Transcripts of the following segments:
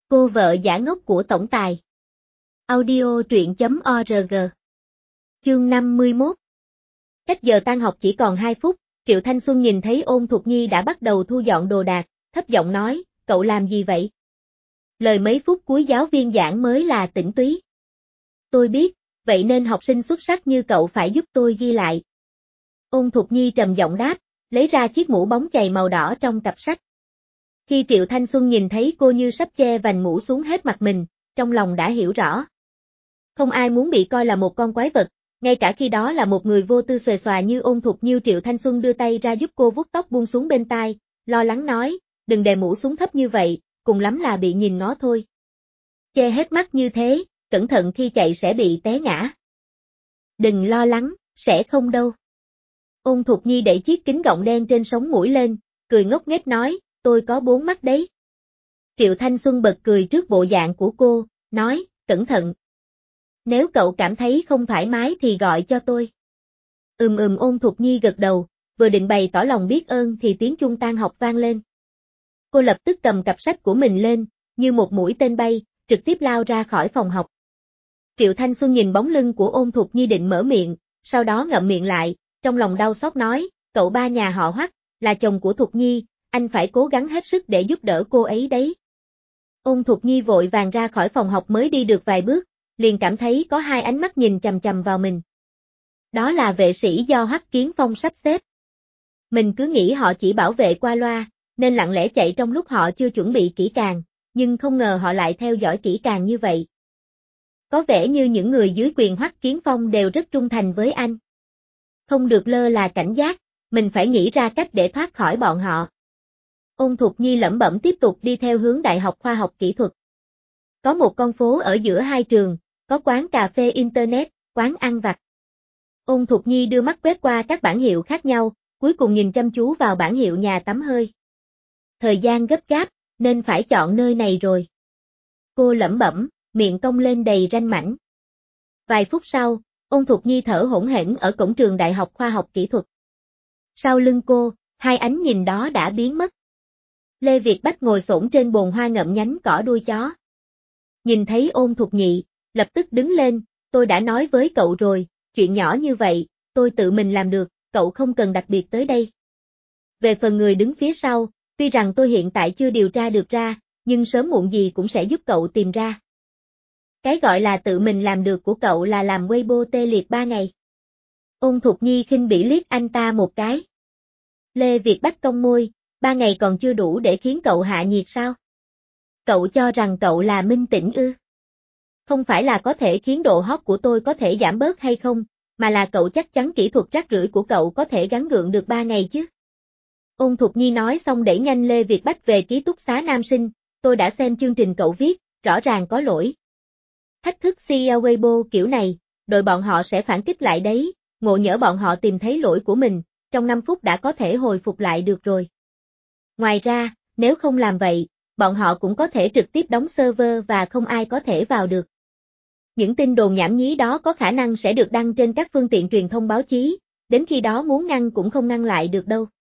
Cô vợ giả ngốc của tổng tài. Audio truyện.org. Chương 51. Cách giờ tan học chỉ còn 2 phút, Triệu Thanh Xuân nhìn thấy Ôn Thục Nhi đã bắt đầu thu dọn đồ đạc, thấp giọng nói, cậu làm gì vậy? Lời mấy phút cuối giáo viên giảng mới là tĩnh túy. Tôi biết, vậy nên học sinh xuất sắc như cậu phải giúp tôi ghi lại. Ôn Thục Nhi trầm giọng đáp, lấy ra chiếc mũ bóng chày màu đỏ trong cặp sách. Khi Triệu Thanh Xuân nhìn thấy cô như sắp che vành mũ xuống hết mặt mình, trong lòng đã hiểu rõ. Không ai muốn bị coi là một con quái vật, ngay cả khi đó là một người vô tư xuề xòa như Ôn Thục Nhiêu. Triệu Thanh Xuân đưa tay ra giúp cô vuốt tóc buông xuống bên tai, lo lắng nói, đừng đè mũ xuống thấp như vậy, cùng lắm là bị nhìn ngó thôi. Che hết mắt như thế, cẩn thận khi chạy sẽ bị té ngã. Đừng lo lắng, sẽ không đâu. Ôn Thục Nhi đẩy chiếc kính gọng đen trên sống mũi lên, cười ngốc nghếch nói, tôi có 4 mắt đấy. Triệu Thanh Xuân bật cười trước bộ dạng của cô, nói, cẩn thận. Nếu cậu cảm thấy không thoải mái thì gọi cho tôi. Ôn Thục Nhi gật đầu, vừa định bày tỏ lòng biết ơn thì tiếng chuông tan học vang lên. Cô lập tức cầm cặp sách của mình lên, như một mũi tên bay, trực tiếp lao ra khỏi phòng học. Triệu Thanh Xuân nhìn bóng lưng của Ôn Thục Nhi định mở miệng, sau đó ngậm miệng lại, trong lòng đau xót nói, cậu ba nhà họ Hoắc, là chồng của Thục Nhi, anh phải cố gắng hết sức để giúp đỡ cô ấy đấy. Ôn Thục Nhi vội vàng ra khỏi phòng học mới đi được vài bước, liền cảm thấy có 2 ánh mắt nhìn chằm chằm vào mình. Đó là vệ sĩ do Hoắc Kiến Phong sắp xếp. Mình cứ nghĩ họ chỉ bảo vệ qua loa, nên lặng lẽ chạy trong lúc họ chưa chuẩn bị kỹ càng, nhưng không ngờ họ lại theo dõi kỹ càng như vậy. Có vẻ như những người dưới quyền Hoắc Kiến Phong đều rất trung thành với anh. Không được lơ là cảnh giác, mình phải nghĩ ra cách để thoát khỏi bọn họ. Ôn Thục Nhi lẩm bẩm tiếp tục đi theo hướng Đại học Khoa học Kỹ thuật. Có một con phố ở giữa hai trường, có quán cà phê internet, quán ăn vặt. Ôn Thục Nhi đưa mắt quét qua các bảng hiệu khác nhau, cuối cùng nhìn chăm chú vào bảng hiệu nhà tắm hơi. Thời gian gấp gáp, nên phải chọn nơi này rồi. Cô lẩm bẩm, miệng cong lên đầy ranh mãnh. Vài phút sau, Ôn Thục Nhi thở hổn hển ở cổng trường Đại học Khoa học Kỹ thuật. Sau lưng cô, 2 ánh nhìn đó đã biến mất. Lê Việt Bách ngồi xổm trên bồn hoa ngậm nhánh cỏ đuôi chó. Nhìn thấy Ôn Thục Nhi, lập tức đứng lên, tôi đã nói với cậu rồi, chuyện nhỏ như vậy, tôi tự mình làm được, cậu không cần đặc biệt tới đây. Về phần người đứng phía sau, tuy rằng tôi hiện tại chưa điều tra được ra, nhưng sớm muộn gì cũng sẽ giúp cậu tìm ra. Cái gọi là tự mình làm được của cậu là làm Weibo tê liệt 3 ngày. Ôn Thục Nhi khinh bỉ liếc anh ta một cái. Lê Việt Bách cong môi, 3 ngày còn chưa đủ để khiến cậu hạ nhiệt sao? Cậu cho rằng cậu là minh tỉnh ư? Không phải là có thể khiến độ hot của tôi có thể giảm bớt hay không, mà là cậu chắc chắn kỹ thuật rác rưởi của cậu có thể gắng gượng được 3 ngày chứ? Ôn Thục Nhi nói xong đẩy nhanh Lê Việt Bách về ký túc xá nam sinh, tôi đã xem chương trình cậu viết, rõ ràng có lỗi. Thách thức CEO Weibo kiểu này, đội bọn họ sẽ phản kích lại đấy, ngộ nhỡ bọn họ tìm thấy lỗi của mình, trong 5 phút đã có thể hồi phục lại được rồi. Ngoài ra, nếu không làm vậy, bọn họ cũng có thể trực tiếp đóng server và không ai có thể vào được. Những tin đồn nhảm nhí đó có khả năng sẽ được đăng trên các phương tiện truyền thông báo chí, đến khi đó muốn ngăn cũng không ngăn lại được đâu.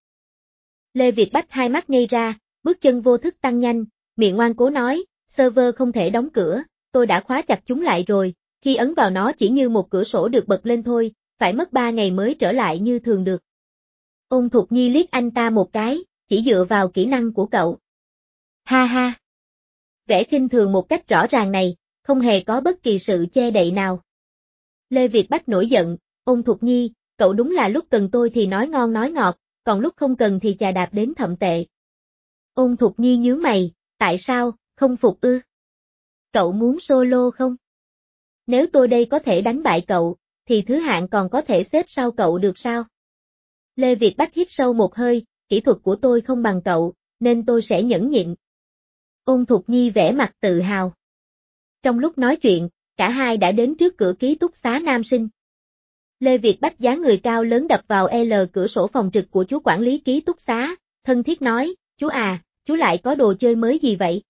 Lê Việt Bách 2 mắt ngây ra, bước chân vô thức tăng nhanh, miệng ngoan cố nói, server không thể đóng cửa, tôi đã khóa chặt chúng lại rồi, khi ấn vào nó chỉ như một cửa sổ được bật lên thôi, phải mất 3 ngày mới trở lại như thường được. Ôn Thục Nhi liếc anh ta một cái, chỉ dựa vào kỹ năng của cậu. Ha ha. Vẻ khinh thường một cách rõ ràng này, không hề có bất kỳ sự che đậy nào. Lê Việt Bách nổi giận, Ôn Thục Nhi, cậu đúng là lúc cần tôi thì nói ngon nói ngọt, còn lúc không cần thì chà đạp đến thậm tệ. Ôn Thục Nhi nhướng mày, tại sao, không phục ư? Cậu muốn solo không? Nếu tôi đây có thể đánh bại cậu, thì thứ hạng còn có thể xếp sau cậu được sao? Lê Việt Bách hít sâu một hơi, kỹ thuật của tôi không bằng cậu, nên tôi sẽ nhẫn nhịn. Ôn Thục Nhi vẻ mặt tự hào. Trong lúc nói chuyện, cả hai đã đến trước cửa ký túc xá nam sinh. Lê Việt Bách dáng người cao lớn đập vào cửa sổ phòng trực của chú quản lý ký túc xá, thân thiết nói, chú à, chú lại có đồ chơi mới gì vậy?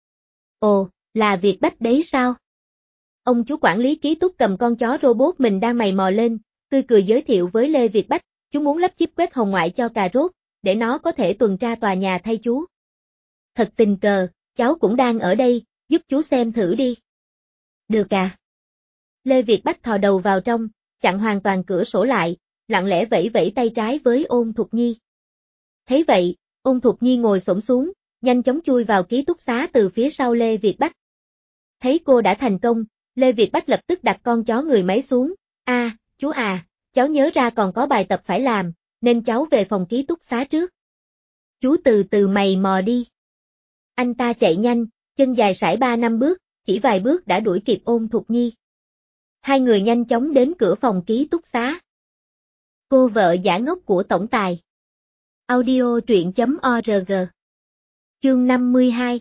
Ồ, là Việt Bách đấy sao? Ông chú quản lý ký túc cầm con chó robot mình đang mày mò lên, tươi cười giới thiệu với Lê Việt Bách, chú muốn lắp chip quét hồng ngoại cho cà rốt, để nó có thể tuần tra tòa nhà thay chú. Thật tình cờ, cháu cũng đang ở đây, giúp chú xem thử đi. Được à? Lê Việt Bách thò đầu vào trong, chặn hoàn toàn cửa sổ lại, lặng lẽ vẫy vẫy tay trái với Ôn Thục Nhi. Thấy vậy, Ôn Thục Nhi ngồi xổm xuống, nhanh chóng chui vào ký túc xá từ phía sau Lê Việt Bách. Thấy cô đã thành công, Lê Việt Bách lập tức đặt con chó người máy xuống. Chú à, cháu nhớ ra còn có bài tập phải làm, nên cháu về phòng ký túc xá trước. Chú từ từ mày mò đi. Anh ta chạy nhanh, chân dài sải 3-5 bước, chỉ vài bước đã đuổi kịp Ôn Thục Nhi. Hai người nhanh chóng đến cửa phòng ký túc xá. Cô vợ giả ngốc của tổng tài. Audio truyện.org. Chương 52.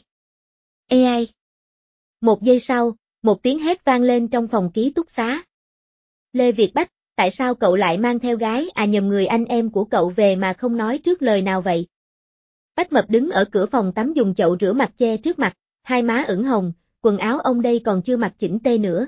AI. Một giây sau, một tiếng hét vang lên trong phòng ký túc xá. Lê Việt Bách, tại sao cậu lại mang theo gái nhầm người anh em của cậu về mà không nói trước lời nào vậy? Bách Mập đứng ở cửa phòng tắm dùng chậu rửa mặt che trước mặt, hai má ửng hồng, quần áo ông đây còn chưa mặc chỉnh tê nữa.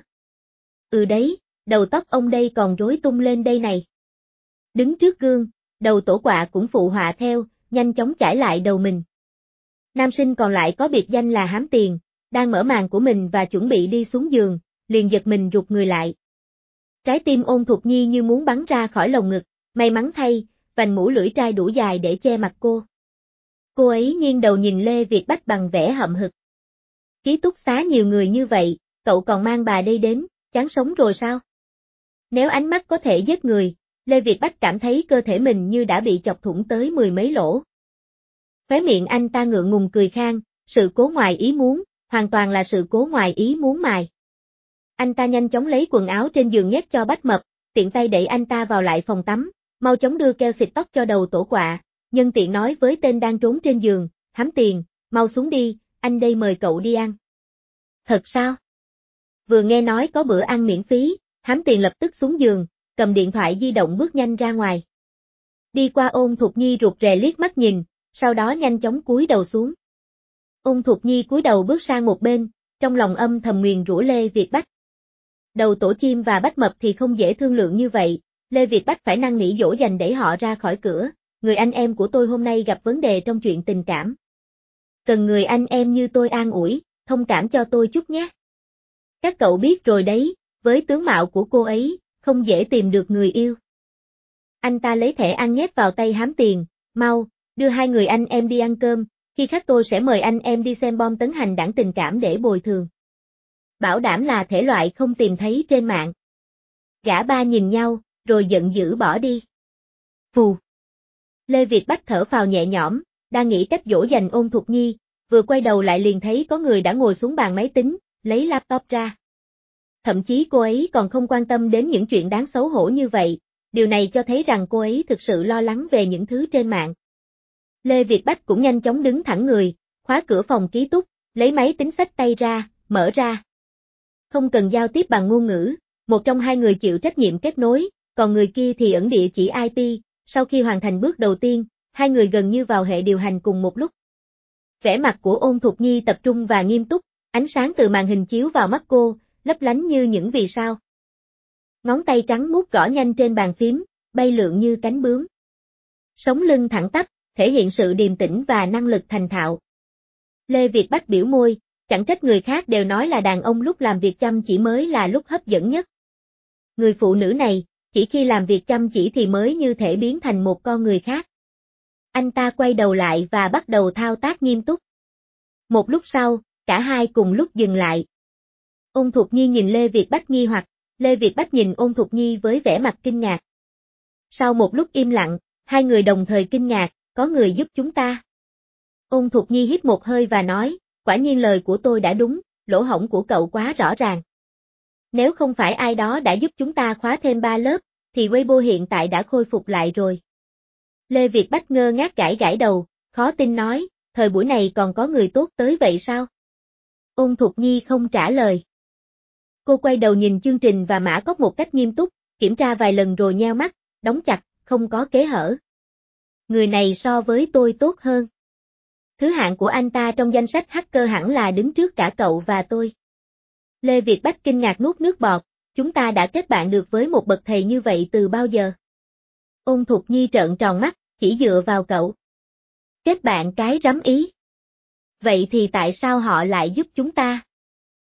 Đấy, đầu tóc ông đây còn rối tung lên đây này. Đứng trước gương, đầu tổ quạ cũng phụ họa theo, nhanh chóng chải lại đầu mình. Nam sinh còn lại có biệt danh là Hám Tiền, đang mở màn của mình và chuẩn bị đi xuống giường, liền giật mình rụt người lại. Trái tim Ôn Thục Nhi như muốn bắn ra khỏi lồng ngực, may mắn thay, vành mũ lưỡi trai đủ dài để che mặt cô. Cô ấy nghiêng đầu nhìn Lê Việt Bách bằng vẻ hậm hực. Ký túc xá nhiều người như vậy, cậu còn mang bà đây đến, chán sống rồi sao? Nếu ánh mắt có thể giết người, Lê Việt Bách cảm thấy cơ thể mình như đã bị chọc thủng tới 10 mấy lỗ. Khóe miệng anh ta ngượng ngùng cười khang, sự cố ngoài ý muốn, hoàn toàn là sự cố ngoài ý muốn mài. Anh ta nhanh chóng lấy quần áo trên giường nhét cho Bách Mập, tiện tay đẩy anh ta vào lại phòng tắm, mau chóng đưa keo xịt tóc cho đầu tổ quạ, nhân tiện nói với tên đang trốn trên giường, Hám Tiền, mau xuống đi, anh đây mời cậu đi ăn. Thật sao? Vừa nghe nói có bữa ăn miễn phí, Hám Tiền lập tức xuống giường, cầm điện thoại di động bước nhanh ra ngoài. Đi qua Ôn Thục Nhi rụt rè liếc mắt nhìn, sau đó nhanh chóng cúi đầu xuống. Ôn Thục Nhi cúi đầu bước sang một bên, trong lòng âm thầm nguyền rủa Lê Việt Bách. Đầu tổ chim và Bách Mập thì không dễ thương lượng như vậy, Lê Việt Bách phải năn nỉ dỗ dành đẩy họ ra khỏi cửa, người anh em của tôi hôm nay gặp vấn đề trong chuyện tình cảm. Cần người anh em như tôi an ủi, thông cảm cho tôi chút nhé. Các cậu biết rồi đấy, với tướng mạo của cô ấy, không dễ tìm được người yêu. Anh ta lấy thẻ ăn nhét vào tay Hám Tiền, mau, đưa hai người anh em đi ăn cơm, khi khác tôi sẽ mời anh em đi xem bom tấn hành đảng tình cảm để bồi thường. Bảo đảm là thể loại không tìm thấy trên mạng. Gã ba nhìn nhau, rồi giận dữ bỏ đi. Phù. Lê Việt Bách thở phào nhẹ nhõm, đang nghĩ cách dỗ dành Ôn Thục Nhi, vừa quay đầu lại liền thấy có người đã ngồi xuống bàn máy tính, lấy laptop ra. Thậm chí cô ấy còn không quan tâm đến những chuyện đáng xấu hổ như vậy, điều này cho thấy rằng cô ấy thực sự lo lắng về những thứ trên mạng. Lê Việt Bách cũng nhanh chóng đứng thẳng người, khóa cửa phòng ký túc, lấy máy tính xách tay ra, mở ra. Không cần giao tiếp bằng ngôn ngữ, một trong hai người chịu trách nhiệm kết nối, còn người kia thì ẩn địa chỉ IP, sau khi hoàn thành bước đầu tiên, hai người gần như vào hệ điều hành cùng một lúc. Vẻ mặt của Ôn Thục Nhi tập trung và nghiêm túc, ánh sáng từ màn hình chiếu vào mắt cô, lấp lánh như những vì sao. Ngón tay trắng muốt gõ nhanh trên bàn phím, bay lượn như cánh bướm. Sống lưng thẳng tắp, thể hiện sự điềm tĩnh và năng lực thành thạo. Lê Việt Bách biểu môi, chẳng trách người khác đều nói là đàn ông lúc làm việc chăm chỉ mới là lúc hấp dẫn nhất. Người phụ nữ này, chỉ khi làm việc chăm chỉ thì mới như thể biến thành một con người khác. Anh ta quay đầu lại và bắt đầu thao tác nghiêm túc. Một lúc sau, cả hai cùng lúc dừng lại. Ôn Thục Nhi nhìn Lê Việt Bách nghi hoặc, Lê Việt Bách nhìn Ôn Thục Nhi với vẻ mặt kinh ngạc. Sau một lúc im lặng, hai người đồng thời kinh ngạc, có người giúp chúng ta. Ôn Thục Nhi hít một hơi và nói, quả nhiên lời của tôi đã đúng, lỗ hổng của cậu quá rõ ràng. Nếu không phải ai đó đã giúp chúng ta khóa thêm 3 lớp, thì Weibo hiện tại đã khôi phục lại rồi. Lê Việt Bách ngơ ngác gãi gãi đầu, khó tin nói, thời buổi này còn có người tốt tới vậy sao? Ôn Thục Nhi không trả lời. Cô quay đầu nhìn chương trình và mã code một cách nghiêm túc, kiểm tra vài lần rồi nheo mắt, đóng chặt, không có kẽ hở. Người này so với tôi tốt hơn. Thứ hạng của anh ta trong danh sách hacker hẳn là đứng trước cả cậu và tôi. Lê Việt Bách kinh ngạc nuốt nước bọt, chúng ta đã kết bạn được với một bậc thầy như vậy từ bao giờ? Ôn Thục Nhi trợn tròn mắt, chỉ dựa vào cậu. Kết bạn cái rắm ý. Vậy thì tại sao họ lại giúp chúng ta?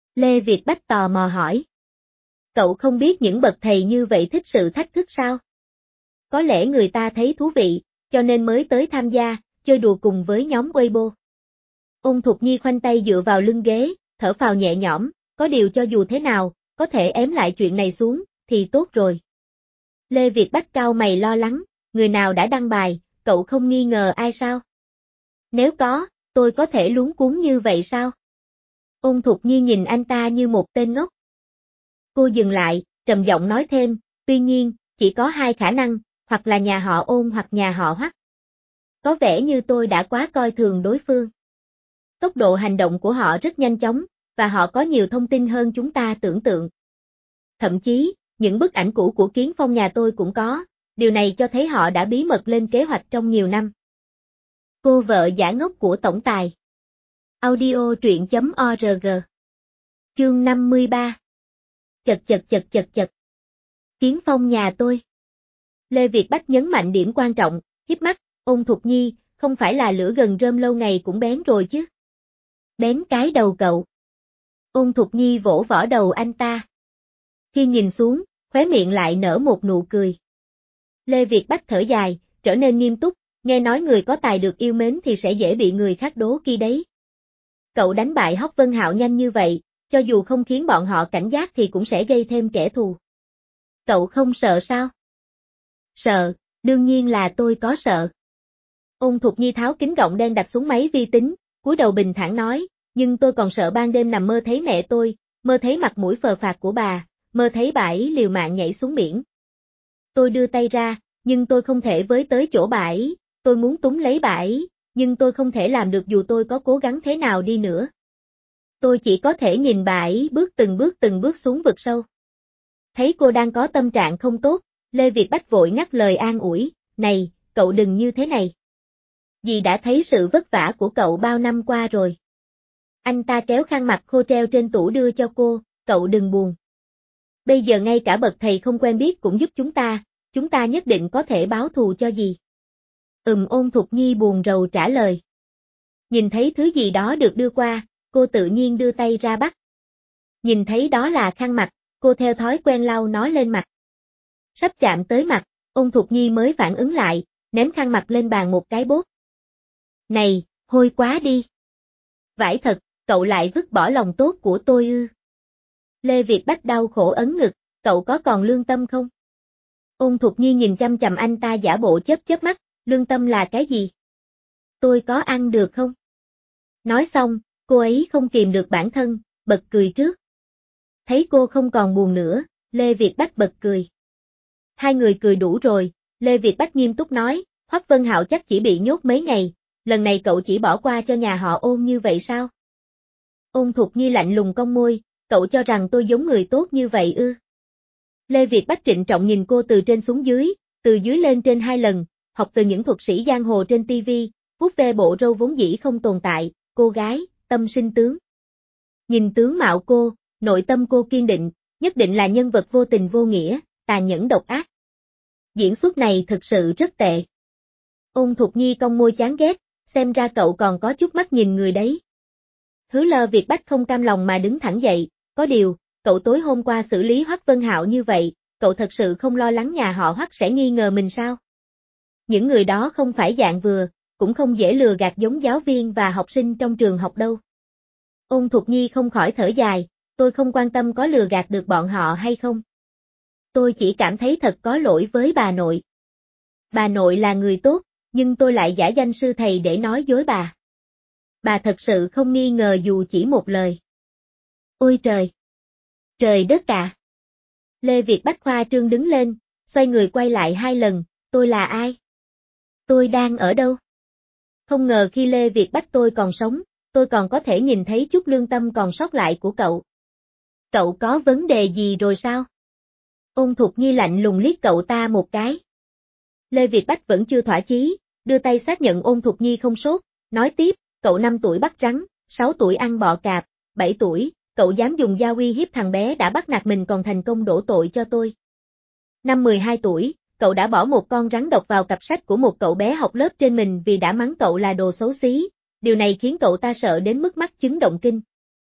Lê Việt Bách tò mò hỏi. Cậu không biết những bậc thầy như vậy thích sự thách thức sao? Có lẽ người ta thấy thú vị, cho nên mới tới tham gia, chơi đùa cùng với nhóm Weibo. Ôn Thục Nhi khoanh tay dựa vào lưng ghế, thở phào nhẹ nhõm, có điều cho dù thế nào, có thể ém lại chuyện này xuống, thì tốt rồi. Lê Việt Bách cau mày lo lắng, người nào đã đăng bài, cậu không nghi ngờ ai sao? Nếu có, tôi có thể luống cuống như vậy sao? Ôn Thục Nhi nhìn anh ta như một tên ngốc. Cô dừng lại, trầm giọng nói thêm, tuy nhiên, chỉ có hai khả năng, hoặc là nhà họ Ôn hoặc nhà họ Hoắc. Có vẻ như tôi đã quá coi thường đối phương. Tốc độ hành động của họ rất nhanh chóng, và họ có nhiều thông tin hơn chúng ta tưởng tượng. Thậm chí, những bức ảnh cũ của Kiến Phong nhà tôi cũng có, điều này cho thấy họ đã bí mật lên kế hoạch trong nhiều năm. Cô vợ giả ngốc của tổng tài. Audio truyện.org. Chương 53. Chật. Kiến Phong nhà tôi. Lê Việt Bách nhấn mạnh điểm quan trọng, híp mắt, Ôn Thục Nhi, không phải là lửa gần rơm lâu ngày cũng bén rồi chứ. Bén cái đầu cậu. Ôn Thục Nhi vỗ võ đầu anh ta. Khi nhìn xuống, khóe miệng lại nở một nụ cười. Lê Việt Bách thở dài, trở nên nghiêm túc, nghe nói người có tài được yêu mến thì sẽ dễ bị người khác đố kỵ đấy. Cậu đánh bại Hoắc Vân Hạo nhanh như vậy, cho dù không khiến bọn họ cảnh giác thì cũng sẽ gây thêm kẻ thù. Cậu không sợ sao? Sợ, đương nhiên là tôi có sợ. Ôn Thục Nhi tháo kính gọng đen đặt xuống máy vi tính, cúi đầu bình thản nói, nhưng tôi còn sợ ban đêm nằm mơ thấy mẹ tôi, mơ thấy mặt mũi phờ phạc của bà, mơ thấy bà ấy liều mạng nhảy xuống biển. Tôi đưa tay ra, nhưng tôi không thể với tới chỗ bà ấy, tôi muốn túm lấy bà ấy, nhưng tôi không thể làm được dù tôi có cố gắng thế nào đi nữa. Tôi chỉ có thể nhìn bà ấy từng bước xuống vực sâu. Thấy cô đang có tâm trạng không tốt, Lê Việt Bách vội ngắt lời an ủi, này, cậu đừng như thế này. Dì đã thấy sự vất vả của cậu bao năm qua rồi. Anh ta kéo khăn mặt khô treo trên tủ đưa cho cô, cậu đừng buồn. Bây giờ ngay cả bậc thầy không quen biết cũng giúp chúng ta nhất định có thể báo thù cho dì. Ôn Thục Nhi buồn rầu trả lời. Nhìn thấy thứ gì đó được đưa qua, cô tự nhiên đưa tay ra bắt. Nhìn thấy đó là khăn mặt, cô theo thói quen lau nó lên mặt. Sắp chạm tới mặt, Ôn Thục Nhi mới phản ứng lại, ném khăn mặt lên bàn một cái bốp. Này, hôi quá đi. Vãi thật, cậu lại vứt bỏ lòng tốt của tôi ư. Lê Việt Bách đau khổ ấn ngực, cậu có còn lương tâm không? Ôn Thục Nhi nhìn chăm chằm anh ta giả bộ chớp mắt, lương tâm là cái gì? Tôi có ăn được không? Nói xong, cô ấy không kìm được bản thân, bật cười trước. Thấy cô không còn buồn nữa, Lê Việt Bách bật cười. Hai người cười đủ rồi, Lê Việt Bách nghiêm túc nói, Hoắc Vân Hạo chắc chỉ bị nhốt mấy ngày, lần này cậu chỉ bỏ qua cho nhà họ Ôn như vậy sao? Ôn Thục Nhi lạnh lùng cong môi, cậu cho rằng tôi giống người tốt như vậy ư? Lê Việt Bách trịnh trọng nhìn cô từ trên xuống dưới, từ dưới lên trên 2 lần, học từ những thuật sĩ giang hồ trên TV, vuốt ve bộ râu vốn dĩ không tồn tại, cô gái, tâm sinh tướng. Nhìn tướng mạo cô, nội tâm cô kiên định, nhất định là nhân vật vô tình vô nghĩa, tàn nhẫn độc ác. Diễn xuất này thực sự rất tệ. Ôn Thục Nhi cong môi chán ghét, xem ra cậu còn có chút mắt nhìn người đấy. Hứa Lơ Việt Bách không cam lòng mà đứng thẳng dậy, có điều, cậu tối hôm qua xử lý Hoắc Vân Hạo như vậy, cậu thật sự không lo lắng nhà họ Hoắc sẽ nghi ngờ mình sao? Những người đó không phải dạng vừa, cũng không dễ lừa gạt giống giáo viên và học sinh trong trường học đâu. Ôn Thục Nhi không khỏi thở dài, tôi không quan tâm có lừa gạt được bọn họ hay không. Tôi chỉ cảm thấy thật có lỗi với bà nội. Bà nội là người tốt, nhưng tôi lại giả danh sư thầy để nói dối bà. Bà thật sự không nghi ngờ dù chỉ một lời. Ôi trời! Trời đất ạ! Lê Việt Bách khoa trương đứng lên, xoay người quay lại 2 lần, tôi là ai? Tôi đang ở đâu? Không ngờ khi Lê Việt Bách tôi còn sống, tôi còn có thể nhìn thấy chút lương tâm còn sót lại của cậu. Cậu có vấn đề gì rồi sao? Ôn Thục Nhi lạnh lùng liếc cậu ta một cái. Lê Việt Bách vẫn chưa thỏa chí, đưa tay xác nhận Ôn Thục Nhi không sốt, nói tiếp, cậu 5 tuổi bắt rắn, 6 tuổi ăn bọ cạp, 7 tuổi, cậu dám dùng dao uy hiếp thằng bé đã bắt nạt mình còn thành công đổ tội cho tôi. Năm 12 tuổi, cậu đã bỏ một con rắn độc vào cặp sách của một cậu bé học lớp trên mình vì đã mắng cậu là đồ xấu xí, điều này khiến cậu ta sợ đến mức mắc chứng động kinh.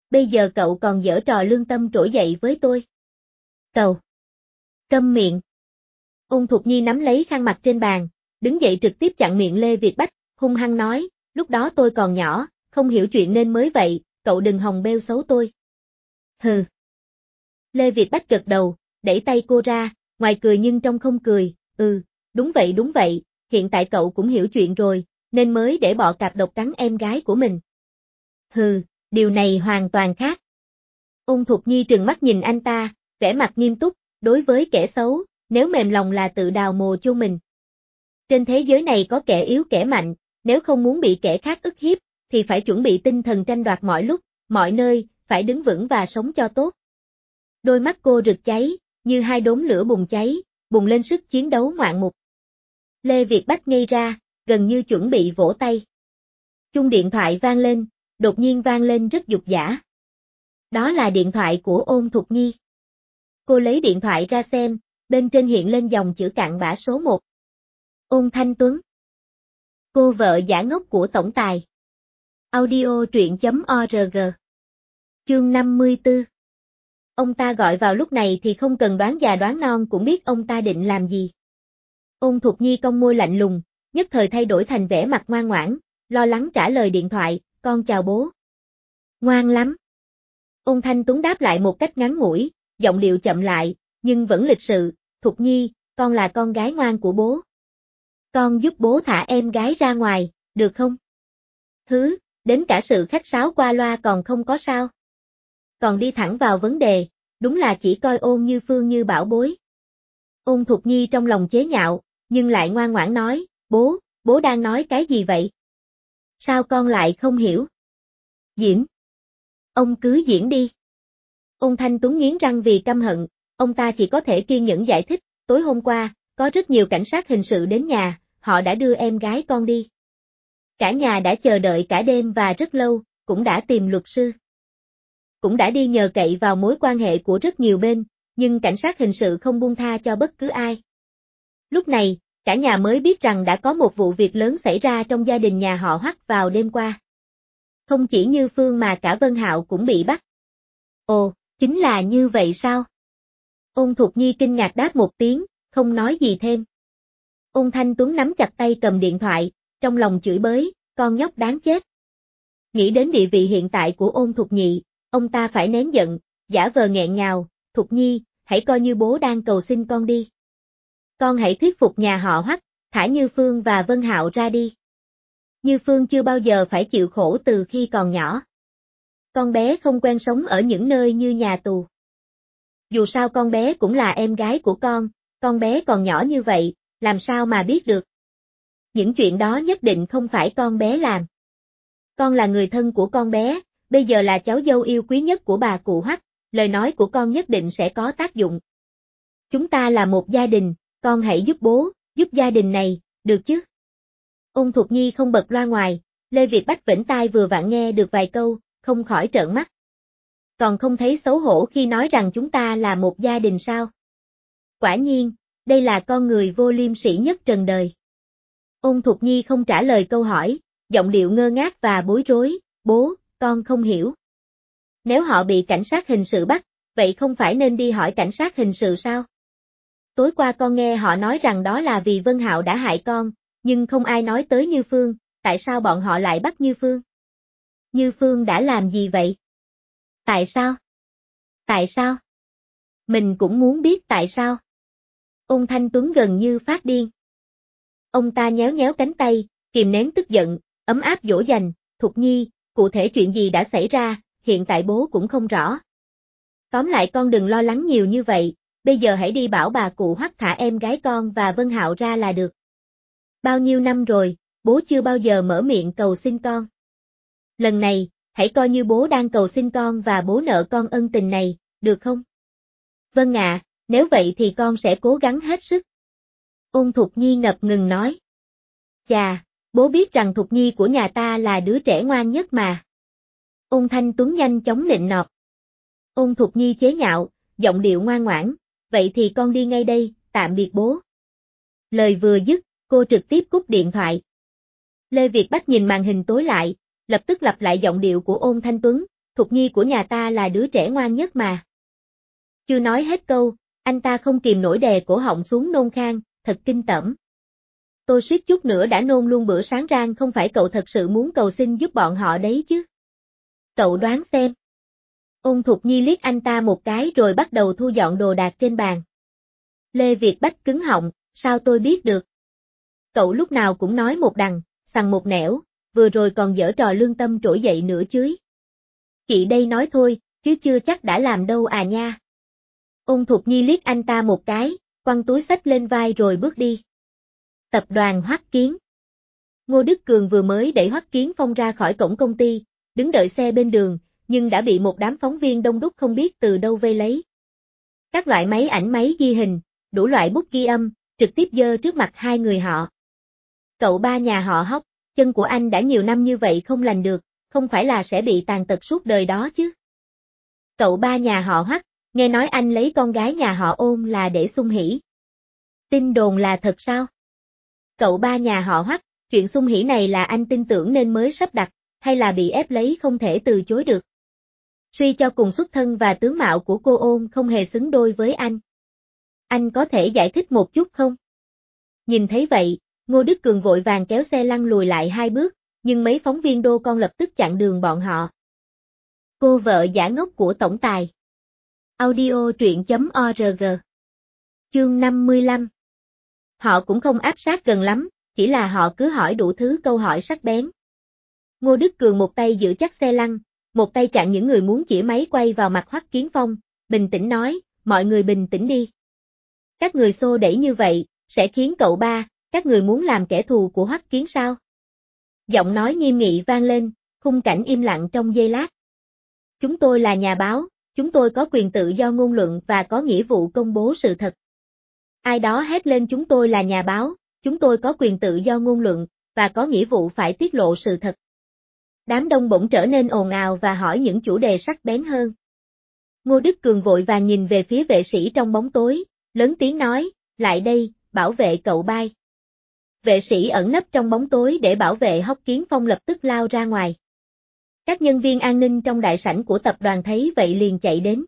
bây giờ cậu còn giở trò lương tâm trỗi dậy với tôi. Cậu! Câm miệng! Ôn Thục Nhi nắm lấy khăn mặt trên bàn, đứng dậy trực tiếp chặn miệng Lê Việt Bách, hung hăng nói, lúc đó tôi còn nhỏ, không hiểu chuyện nên mới vậy, cậu đừng hòng bêu xấu tôi. Hừ. Lê Việt Bách gật đầu, đẩy tay cô ra, ngoài cười nhưng trong không cười, đúng vậy, hiện tại cậu cũng hiểu chuyện rồi, nên mới để bọ cạp độc cắn em gái của mình. Hừ, điều này hoàn toàn khác. Ôn Thục Nhi trừng mắt nhìn anh ta, vẻ mặt nghiêm túc, đối với kẻ xấu, nếu mềm lòng là tự đào mồ chôn mình. Trên thế giới này có kẻ yếu kẻ mạnh, nếu không muốn bị kẻ khác ức hiếp, thì phải chuẩn bị tinh thần tranh đoạt mọi lúc, mọi nơi, phải đứng vững và sống cho tốt. Đôi mắt cô rực cháy, như hai đốm lửa bùng cháy, bùng lên sức chiến đấu ngoạn mục. Lê Việt Bách ngây ra, gần như chuẩn bị vỗ tay. Chuông điện thoại vang lên, đột nhiên vang lên rất dục dã. Đó là điện thoại của Ôn Thục Nhi. Cô lấy điện thoại ra xem, bên trên hiện lên dòng chữ cặn bã số 1. Ôn Thanh Tuấn. Cô vợ giả ngốc của tổng tài. Audio truyện.org. Chương 54. Ông ta gọi vào lúc này thì không cần đoán già đoán non cũng biết ông ta định làm gì. Ôn Thục Nhi cong môi lạnh lùng, nhất thời thay đổi thành vẻ mặt ngoan ngoãn, lo lắng trả lời điện thoại, con chào bố. Ngoan lắm. Ôn Thanh Tuấn đáp lại một cách ngắn ngủi, giọng điệu chậm lại, nhưng vẫn lịch sự, Thục Nhi, con là con gái ngoan của bố. Con giúp bố thả em gái ra ngoài, được không? Đến cả sự khách sáo qua loa còn không có sao. Còn đi thẳng vào vấn đề, đúng là chỉ coi Ôn Như Phương như bảo bối. Ôn Thục Nhi trong lòng chế nhạo, nhưng lại ngoan ngoãn nói, bố đang nói cái gì vậy? Sao con lại không hiểu? Diễn. Ông cứ diễn đi. Ôn Thanh Tuấn nghiến răng vì căm hận, ông ta chỉ có thể kiên nhẫn giải thích, tối hôm qua, có rất nhiều cảnh sát hình sự đến nhà, họ đã đưa em gái con đi. Cả nhà đã chờ đợi cả đêm và rất lâu, cũng đã tìm luật sư. Cũng đã đi nhờ cậy vào mối quan hệ của rất nhiều bên, nhưng cảnh sát hình sự không buông tha cho bất cứ ai. Lúc này, cả nhà mới biết rằng đã có một vụ việc lớn xảy ra trong gia đình nhà họ Hoắc vào đêm qua. Không chỉ Như Phương mà cả Vân Hạo cũng bị bắt. Ồ, chính là như vậy sao? Ôn Thục Nhi kinh ngạc đáp một tiếng, không nói gì thêm. Ôn Thanh Tuấn nắm chặt tay cầm điện thoại, trong lòng chửi bới, con nhóc đáng chết. Nghĩ đến địa vị hiện tại của Ôn Thục Nhị, ông ta phải nén giận, giả vờ nghẹn ngào, Thục Nhi, hãy coi như bố đang cầu xin con đi. Con hãy thuyết phục nhà họ Hoắc, thả Như Phương và Vân Hạo ra đi. Như Phương chưa bao giờ phải chịu khổ từ khi còn nhỏ. Con bé không quen sống ở những nơi như nhà tù. Dù sao con bé cũng là em gái của con bé còn nhỏ như vậy, làm sao mà biết được. Những chuyện đó nhất định không phải con bé làm. Con là người thân của con bé, bây giờ là cháu dâu yêu quý nhất của bà cụ Hoắc, lời nói của con nhất định sẽ có tác dụng. Chúng ta là một gia đình, con hãy giúp bố, giúp gia đình này, được chứ? Ôn Thục Nhi không bật loa ngoài, Lê Việt Bách vểnh tai vừa vặn nghe được vài câu, không khỏi trợn mắt. Còn không thấy xấu hổ khi nói rằng chúng ta là một gia đình sao? Quả nhiên, đây là con người vô liêm sỉ nhất trần đời. Ôn Thục Nhi không trả lời câu hỏi, giọng điệu ngơ ngác và bối rối, bố, con không hiểu. Nếu họ bị cảnh sát hình sự bắt, vậy không phải nên đi hỏi cảnh sát hình sự sao? Tối qua con nghe họ nói rằng đó là vì Vân Hạo đã hại con, nhưng không ai nói tới Như Phương, tại sao bọn họ lại bắt Như Phương? Như Phương đã làm gì vậy? Tại sao? Tại sao? Mình cũng muốn biết tại sao. Ôn Thanh Tuấn gần như phát điên. Ông ta nhéo nhéo cánh tay, kìm nén tức giận, ấm áp dỗ dành, Thục Nhi, cụ thể chuyện gì đã xảy ra, hiện tại bố cũng không rõ. Tóm lại con đừng lo lắng nhiều như vậy, bây giờ hãy đi bảo bà cụ Hoắc thả em gái con và Vân Hạo ra là được. Bao nhiêu năm rồi, bố chưa bao giờ mở miệng cầu xin con. Lần này, hãy coi như bố đang cầu xin con và bố nợ con ân tình này, được không? Vâng ạ, nếu vậy thì con sẽ cố gắng hết sức. Ôn Thục Nhi ngập ngừng nói. Chà, bố biết rằng Thục Nhi của nhà ta là đứa trẻ ngoan nhất mà. Ôn Thanh Tuấn nhanh chóng nịnh nọt. Ôn Thục Nhi chế nhạo, giọng điệu ngoan ngoãn, vậy thì con đi ngay đây, tạm biệt bố. Lời vừa dứt, cô trực tiếp cúp điện thoại. Lê Việt Bách nhìn màn hình tối lại, lập tức lặp lại giọng điệu của Ôn Thanh Tuấn, Thục Nhi của nhà ta là đứa trẻ ngoan nhất mà. Chưa nói hết câu, anh ta không kìm nổi đè cổ họng xuống nôn khan, thật kinh tởm. Tôi suýt chút nữa đã nôn luôn bữa sáng rang, không phải cậu thật sự muốn cầu xin giúp bọn họ đấy chứ? Cậu đoán xem. Ôn Thục Nhi liếc anh ta một cái rồi bắt đầu thu dọn đồ đạc trên bàn. Lê Việt Bách cứng họng, sao tôi biết được? Cậu lúc nào cũng nói một đằng, xằng một nẻo, vừa rồi còn giở trò lương tâm trỗi dậy nữa chứ. Chị đây nói thôi, chứ chưa chắc đã làm đâu à nha. Ôn Thục Nhi liếc anh ta một cái, quăng túi xách lên vai rồi bước đi. Tập đoàn Hoắc Kiến. Ngô Đức Cường vừa mới đẩy Hoắc Kiến Phong ra khỏi cổng công ty, đứng đợi xe bên đường, nhưng đã bị một đám phóng viên đông đúc không biết từ đâu vây lấy. Các loại máy ảnh máy ghi hình, đủ loại bút ghi âm, trực tiếp giơ trước mặt hai người họ. Cậu ba nhà họ Hoắc, chân của anh đã nhiều năm như vậy không lành được, không phải là sẽ bị tàn tật suốt đời đó chứ. Cậu ba nhà họ Hoắc, nghe nói anh lấy con gái nhà họ Ôn là để xung hỉ. Tin đồn là thật sao? Cậu ba nhà họ Hoắc, chuyện xung hỉ này là anh tin tưởng nên mới sắp đặt, hay là bị ép lấy không thể từ chối được? Suy cho cùng xuất thân và tướng mạo của cô Ôn không hề xứng đôi với anh. Anh có thể giải thích một chút không? Nhìn thấy vậy, Ngô Đức Cường vội vàng kéo xe lăn lùi lại hai bước, nhưng mấy phóng viên đô con lập tức chặn đường bọn họ. Cô vợ giả ngốc của tổng tài. Audio truyện.org. Chương 55. Họ cũng không áp sát gần lắm, chỉ là họ cứ hỏi đủ thứ câu hỏi sắc bén. Ngô Đức Cường một tay giữ chắc xe lăn, một tay chặn những người muốn chĩa máy quay vào mặt Hoắc Kiến Phong, bình tĩnh nói, mọi người bình tĩnh đi. Các người xô đẩy như vậy, sẽ khiến cậu ba, các người muốn làm kẻ thù của Hoắc Kiến sao? Giọng nói nghiêm nghị vang lên, khung cảnh im lặng trong giây lát. Chúng tôi là nhà báo, chúng tôi có quyền tự do ngôn luận và có nghĩa vụ công bố sự thật. Ai đó hét lên chúng tôi là nhà báo, chúng tôi có quyền tự do ngôn luận, và có nghĩa vụ phải tiết lộ sự thật. Đám đông bỗng trở nên ồn ào và hỏi những chủ đề sắc bén hơn. Ngô Đức Cường vội vàng nhìn về phía vệ sĩ trong bóng tối, lớn tiếng nói, lại đây, bảo vệ cậu bai. Vệ sĩ ẩn nấp trong bóng tối để bảo vệ Hoắc Kiến Phong lập tức lao ra ngoài. Các nhân viên an ninh trong đại sảnh của tập đoàn thấy vậy liền chạy đến.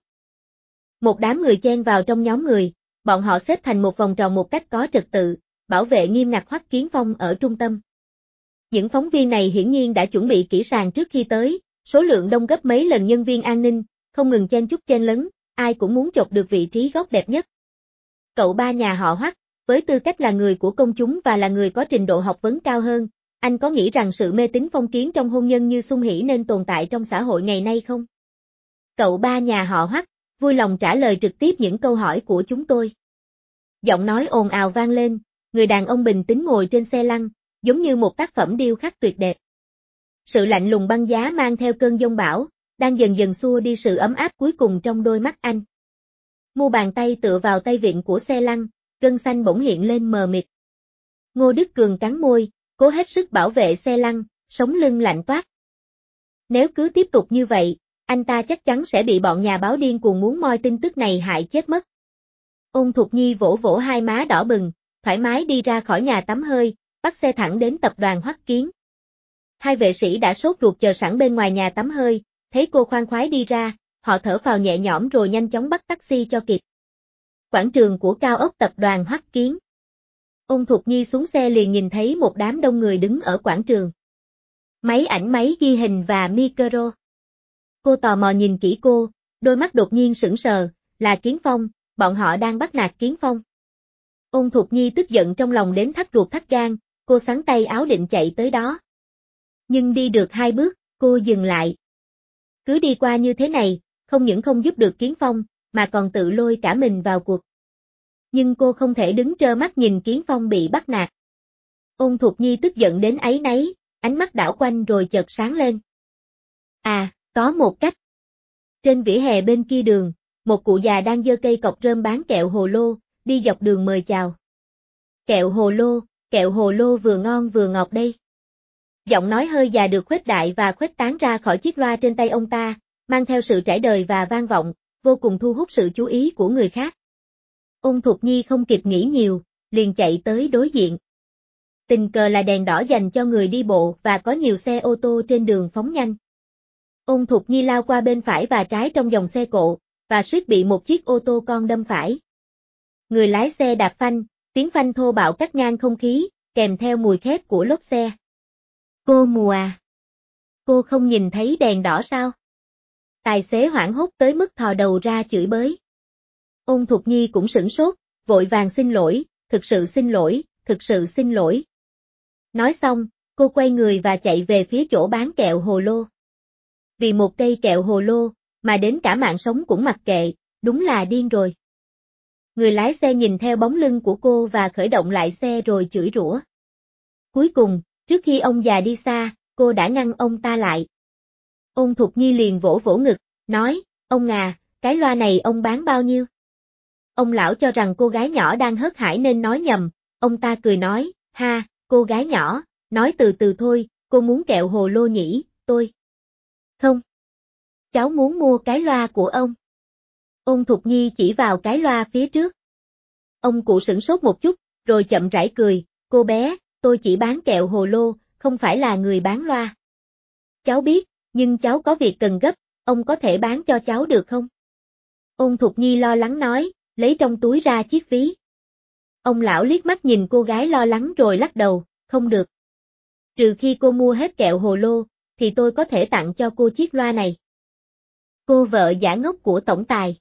Một đám người chen vào trong nhóm người, bọn họ xếp thành một vòng tròn một cách có trật tự, bảo vệ nghiêm ngặt Hoắc Kiến Phong ở trung tâm. Những phóng viên này hiển nhiên đã chuẩn bị kỹ sàng trước khi tới, số lượng đông gấp mấy lần nhân viên an ninh, không ngừng chen chúc chen lấn, ai cũng muốn chộp được vị trí góc đẹp nhất. Cậu ba nhà họ Hoắc, với tư cách là người của công chúng và là người có trình độ học vấn cao hơn, anh có nghĩ rằng sự mê tín phong kiến trong hôn nhân như xung hỉ nên tồn tại trong xã hội ngày nay không? Cậu ba nhà họ Hoắc, vui lòng trả lời trực tiếp những câu hỏi của chúng tôi. Giọng nói ồn ào vang lên, người đàn ông bình tĩnh ngồi trên xe lăn, giống như một tác phẩm điêu khắc tuyệt đẹp. Sự lạnh lùng băng giá mang theo cơn giông bão, đang dần dần xua đi sự ấm áp cuối cùng trong đôi mắt anh. Mu bàn tay tựa vào tay vịn của xe lăn, gân xanh bỗng hiện lên mờ mịt. Ngô Đức Cường cắn môi, cố hết sức bảo vệ xe lăn, sống lưng lạnh toát. Nếu cứ tiếp tục như vậy, anh ta chắc chắn sẽ bị bọn nhà báo điên cuồng muốn moi tin tức này hại chết mất. Ôn Thục Nhi vỗ vỗ hai má đỏ bừng, thoải mái đi ra khỏi nhà tắm hơi, bắt xe thẳng đến tập đoàn Hoắc Kiến. Hai vệ sĩ đã sốt ruột chờ sẵn bên ngoài nhà tắm hơi, thấy cô khoan khoái đi ra, họ thở phào nhẹ nhõm rồi nhanh chóng bắt taxi cho kịp. Quảng trường của cao ốc tập đoàn Hoắc Kiến. Ôn Thục Nhi xuống xe liền nhìn thấy một đám đông người đứng ở quảng trường. Máy ảnh máy ghi hình và micro. Cô tò mò nhìn kỹ cô, đôi mắt đột nhiên sững sờ, là Kiến Phong, bọn họ đang bắt nạt Kiến Phong. Ôn Thục Nhi tức giận trong lòng đến thắt ruột thắt gan, cô xắn tay áo định chạy tới đó. Nhưng đi được hai bước, cô dừng lại. Cứ đi qua như thế này, không những không giúp được Kiến Phong, mà còn tự lôi cả mình vào cuộc. Nhưng cô không thể đứng trơ mắt nhìn Kiến Phong bị bắt nạt. Ôn Thục Nhi tức giận đến áy náy, ánh mắt đảo quanh rồi chợt sáng lên. À, có một cách. Trên vỉa hè bên kia đường, một cụ già đang giơ cây cọc rơm bán kẹo hồ lô, đi dọc đường mời chào. Kẹo hồ lô vừa ngon vừa ngọt đây. Giọng nói hơi già được khuếch đại và khuếch tán ra khỏi chiếc loa trên tay ông ta, mang theo sự trải đời và vang vọng, vô cùng thu hút sự chú ý của người khác. Ôn Thục Nhi không kịp nghĩ nhiều, liền chạy tới đối diện. Tình cờ là đèn đỏ dành cho người đi bộ và có nhiều xe ô tô trên đường phóng nhanh. Ôn Thục Nhi lao qua bên phải và trái trong dòng xe cộ, và suýt bị một chiếc ô tô con đâm phải. Người lái xe đạp phanh, tiếng phanh thô bạo cắt ngang không khí, kèm theo mùi khét của lốp xe. Cô mù à? Cô không nhìn thấy đèn đỏ sao? Tài xế hoảng hốt tới mức thò đầu ra chửi bới. Ôn Thục Nhi cũng sửng sốt, vội vàng xin lỗi, thực sự xin lỗi, thực sự xin lỗi. Nói xong, cô quay người và chạy về phía chỗ bán kẹo hồ lô. Vì một cây kẹo hồ lô, mà đến cả mạng sống cũng mặc kệ, đúng là điên rồi. Người lái xe nhìn theo bóng lưng của cô và khởi động lại xe rồi chửi rủa. Cuối cùng, trước khi ông già đi xa, cô đã ngăn ông ta lại. Ôn Thục Nhi liền vỗ vỗ ngực, nói, ông à, cái loa này ông bán bao nhiêu? Ông lão cho rằng cô gái nhỏ đang hớt hải nên nói nhầm, ông ta cười nói, ha, cô gái nhỏ, nói từ từ thôi, cô muốn kẹo hồ lô nhỉ, tôi. Không. Cháu muốn mua cái loa của ông. Ôn Thục Nhi chỉ vào cái loa phía trước. Ông cụ sửng sốt một chút, rồi chậm rãi cười, cô bé, tôi chỉ bán kẹo hồ lô, không phải là người bán loa. Cháu biết, nhưng cháu có việc cần gấp, ông có thể bán cho cháu được không? Ôn Thục Nhi lo lắng nói, lấy trong túi ra chiếc ví. Ông lão liếc mắt nhìn cô gái lo lắng rồi lắc đầu, không được. Trừ khi cô mua hết kẹo hồ lô, thì tôi có thể tặng cho cô chiếc loa này. Cô vợ giả ngốc của tổng tài.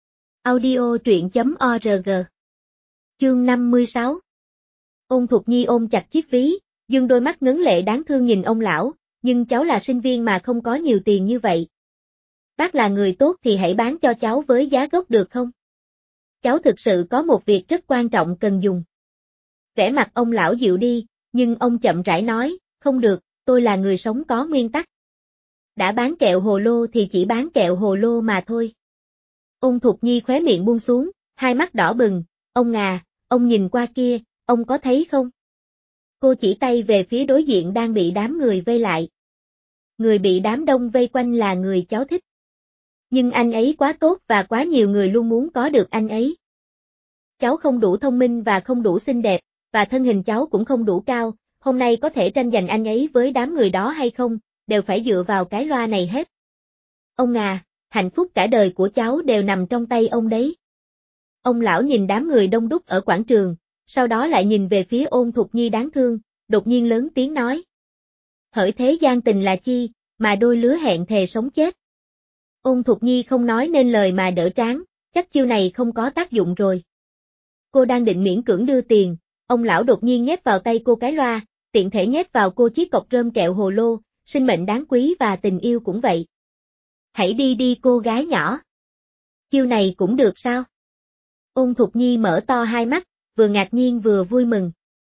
Audio truyện.org. Chương 56. Ôn Thục Nhi ôm chặt chiếc ví, dương đôi mắt ngấn lệ đáng thương nhìn ông lão, nhưng cháu là sinh viên mà không có nhiều tiền như vậy. Bác là người tốt thì hãy bán cho cháu với giá gốc được không? Cháu thực sự có một việc rất quan trọng cần dùng. Vẻ mặt ông lão dịu đi, nhưng ông chậm rãi nói, không được, tôi là người sống có nguyên tắc. Đã bán kẹo hồ lô thì chỉ bán kẹo hồ lô mà thôi. Ôn Thục Nhi khóe miệng buông xuống, hai mắt đỏ bừng, ông à, ông nhìn qua kia, ông có thấy không? Cô chỉ tay về phía đối diện đang bị đám người vây lại. Người bị đám đông vây quanh là người cháu thích. Nhưng anh ấy quá tốt và quá nhiều người luôn muốn có được anh ấy. Cháu không đủ thông minh và không đủ xinh đẹp, và thân hình cháu cũng không đủ cao, hôm nay có thể tranh giành anh ấy với đám người đó hay không, đều phải dựa vào cái loa này hết. Ông à, hạnh phúc cả đời của cháu đều nằm trong tay ông đấy. Ông lão nhìn đám người đông đúc ở quảng trường, sau đó lại nhìn về phía Ôn Thục Nhi đáng thương, đột nhiên lớn tiếng nói. Hỡi thế gian tình là chi, mà đôi lứa hẹn thề sống chết. Ôn Thục Nhi không nói nên lời mà đỡ trán, chắc chiêu này không có tác dụng rồi. Cô đang định miễn cưỡng đưa tiền, ông lão đột nhiên nhét vào tay cô cái loa, tiện thể nhét vào cô chiếc cọc rơm kẹo hồ lô, sinh mệnh đáng quý và tình yêu cũng vậy. Hãy đi đi cô gái nhỏ. Chiêu này cũng được sao? Ôn Thục Nhi mở to hai mắt, vừa ngạc nhiên vừa vui mừng.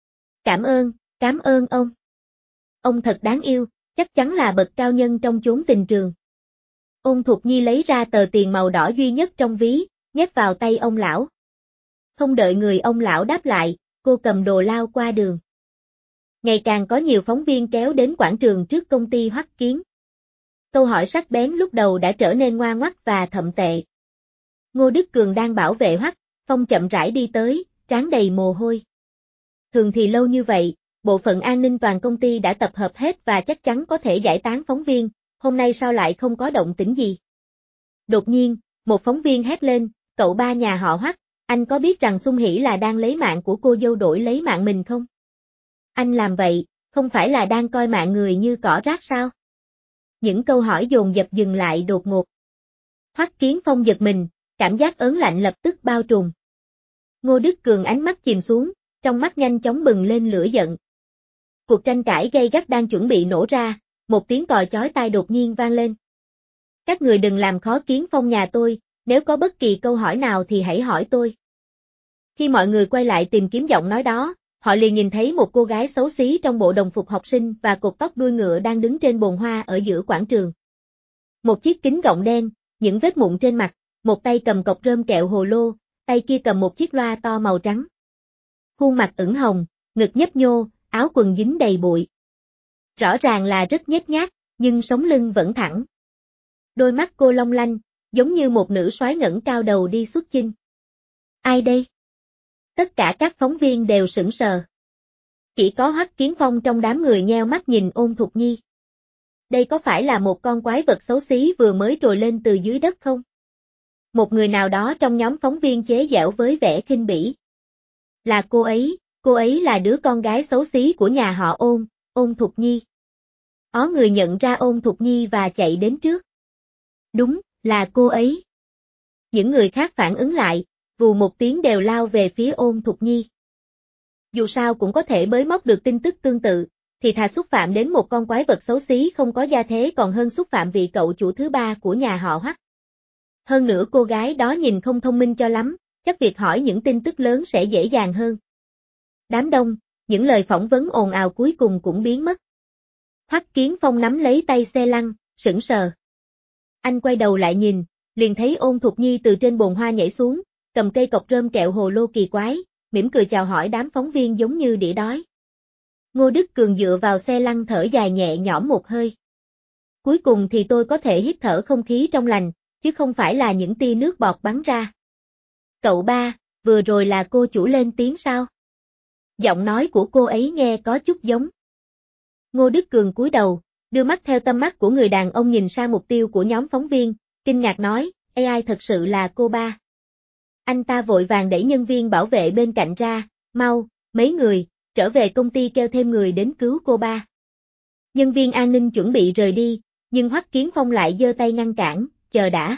Cảm ơn ông. Ông thật đáng yêu, chắc chắn là bậc cao nhân trong chốn tình trường. Ôn Thục Nhi lấy ra tờ tiền màu đỏ duy nhất trong ví, nhét vào tay ông lão. Không đợi người ông lão đáp lại, cô cầm đồ lao qua đường. Ngày càng có nhiều phóng viên kéo đến quảng trường trước công ty Hoắc Kiến. Câu hỏi sắc bén lúc đầu đã trở nên ngoa ngoắt và thậm tệ. Ngô Đức Cường đang bảo vệ Hoắc Phong chậm rãi đi tới, trán đầy mồ hôi. Thường thì lâu như vậy, bộ phận an ninh toàn công ty đã tập hợp hết và chắc chắn có thể giải tán phóng viên, hôm nay sao lại không có động tĩnh gì? Đột nhiên, một phóng viên hét lên, cậu ba nhà họ Hoắc, anh có biết rằng Xung Hỷ là đang lấy mạng của cô dâu đổi lấy mạng mình không? Anh làm vậy, không phải là đang coi mạng người như cỏ rác sao? Những câu hỏi dồn dập dừng lại đột ngột. Hoắc Kiến Phong giật mình, cảm giác ớn lạnh lập tức bao trùm. Ngô Đức Cường ánh mắt chìm xuống, trong mắt nhanh chóng bừng lên lửa giận. Cuộc tranh cãi gay gắt đang chuẩn bị nổ ra, một tiếng còi chói tai đột nhiên vang lên. Các người đừng làm khó Kiến Phong nhà tôi, nếu có bất kỳ câu hỏi nào thì hãy hỏi tôi. Khi mọi người quay lại tìm kiếm giọng nói đó, họ liền nhìn thấy một cô gái xấu xí trong bộ đồng phục học sinh và cột tóc đuôi ngựa đang đứng trên bồn hoa ở giữa quảng trường. Một chiếc kính gọng đen, những vết mụn trên mặt, một tay cầm cọc rơm kẹo hồ lô, tay kia cầm một chiếc loa to màu trắng. Khuôn mặt ửng hồng, ngực nhấp nhô, áo quần dính đầy bụi. Rõ ràng là rất nhếch nhác, nhưng sống lưng vẫn thẳng. Đôi mắt cô long lanh, giống như một nữ soái ngẩng cao đầu đi xuất chinh. Ai đây? Tất cả các phóng viên đều sững sờ. Chỉ có Hoắc Kiến Phong trong đám người nheo mắt nhìn Ôn Thục Nhi. Đây có phải là một con quái vật xấu xí vừa mới trồi lên từ dưới đất không? Một người nào đó trong nhóm phóng viên chế giễu với vẻ khinh bỉ. Là cô ấy là đứa con gái xấu xí của nhà họ Ôn, Ôn Thục Nhi. Người nhận ra Ôn Thục Nhi và chạy đến trước. Đúng, là cô ấy. Những người khác phản ứng lại, vù một tiếng đều lao về phía Ôn Thục Nhi. Dù sao cũng có thể bới móc được tin tức tương tự, thì thà xúc phạm đến một con quái vật xấu xí không có gia thế còn hơn xúc phạm vị cậu chủ thứ ba của nhà họ Hoắc. Hơn nữa cô gái đó nhìn không thông minh cho lắm, chắc việc hỏi những tin tức lớn sẽ dễ dàng hơn. Đám đông, những lời phỏng vấn ồn ào cuối cùng cũng biến mất. Hoắc Kiến Phong nắm lấy tay xe lăn, sững sờ. Anh quay đầu lại nhìn, liền thấy Ôn Thục Nhi từ trên bồn hoa nhảy xuống, cầm cây cọc rơm kẹo hồ lô kỳ quái, mỉm cười chào hỏi đám phóng viên giống như đĩa đói. Ngô Đức Cường dựa vào xe lăn thở dài nhẹ nhõm một hơi. Cuối cùng thì tôi có thể hít thở không khí trong lành, chứ không phải là những tia nước bọt bắn ra. Cậu ba, vừa rồi là cô chủ lên tiếng sao? Giọng nói của cô ấy nghe có chút giống. Ngô Đức Cường cúi đầu, đưa mắt theo tầm mắt của người đàn ông nhìn sang mục tiêu của nhóm phóng viên, kinh ngạc nói, AI thật sự là cô ba. Anh ta vội vàng đẩy nhân viên bảo vệ bên cạnh ra, mau, mấy người, trở về công ty kêu thêm người đến cứu cô ba. Nhân viên an ninh chuẩn bị rời đi, nhưng Hoắc Kiến Phong lại giơ tay ngăn cản, chờ đã.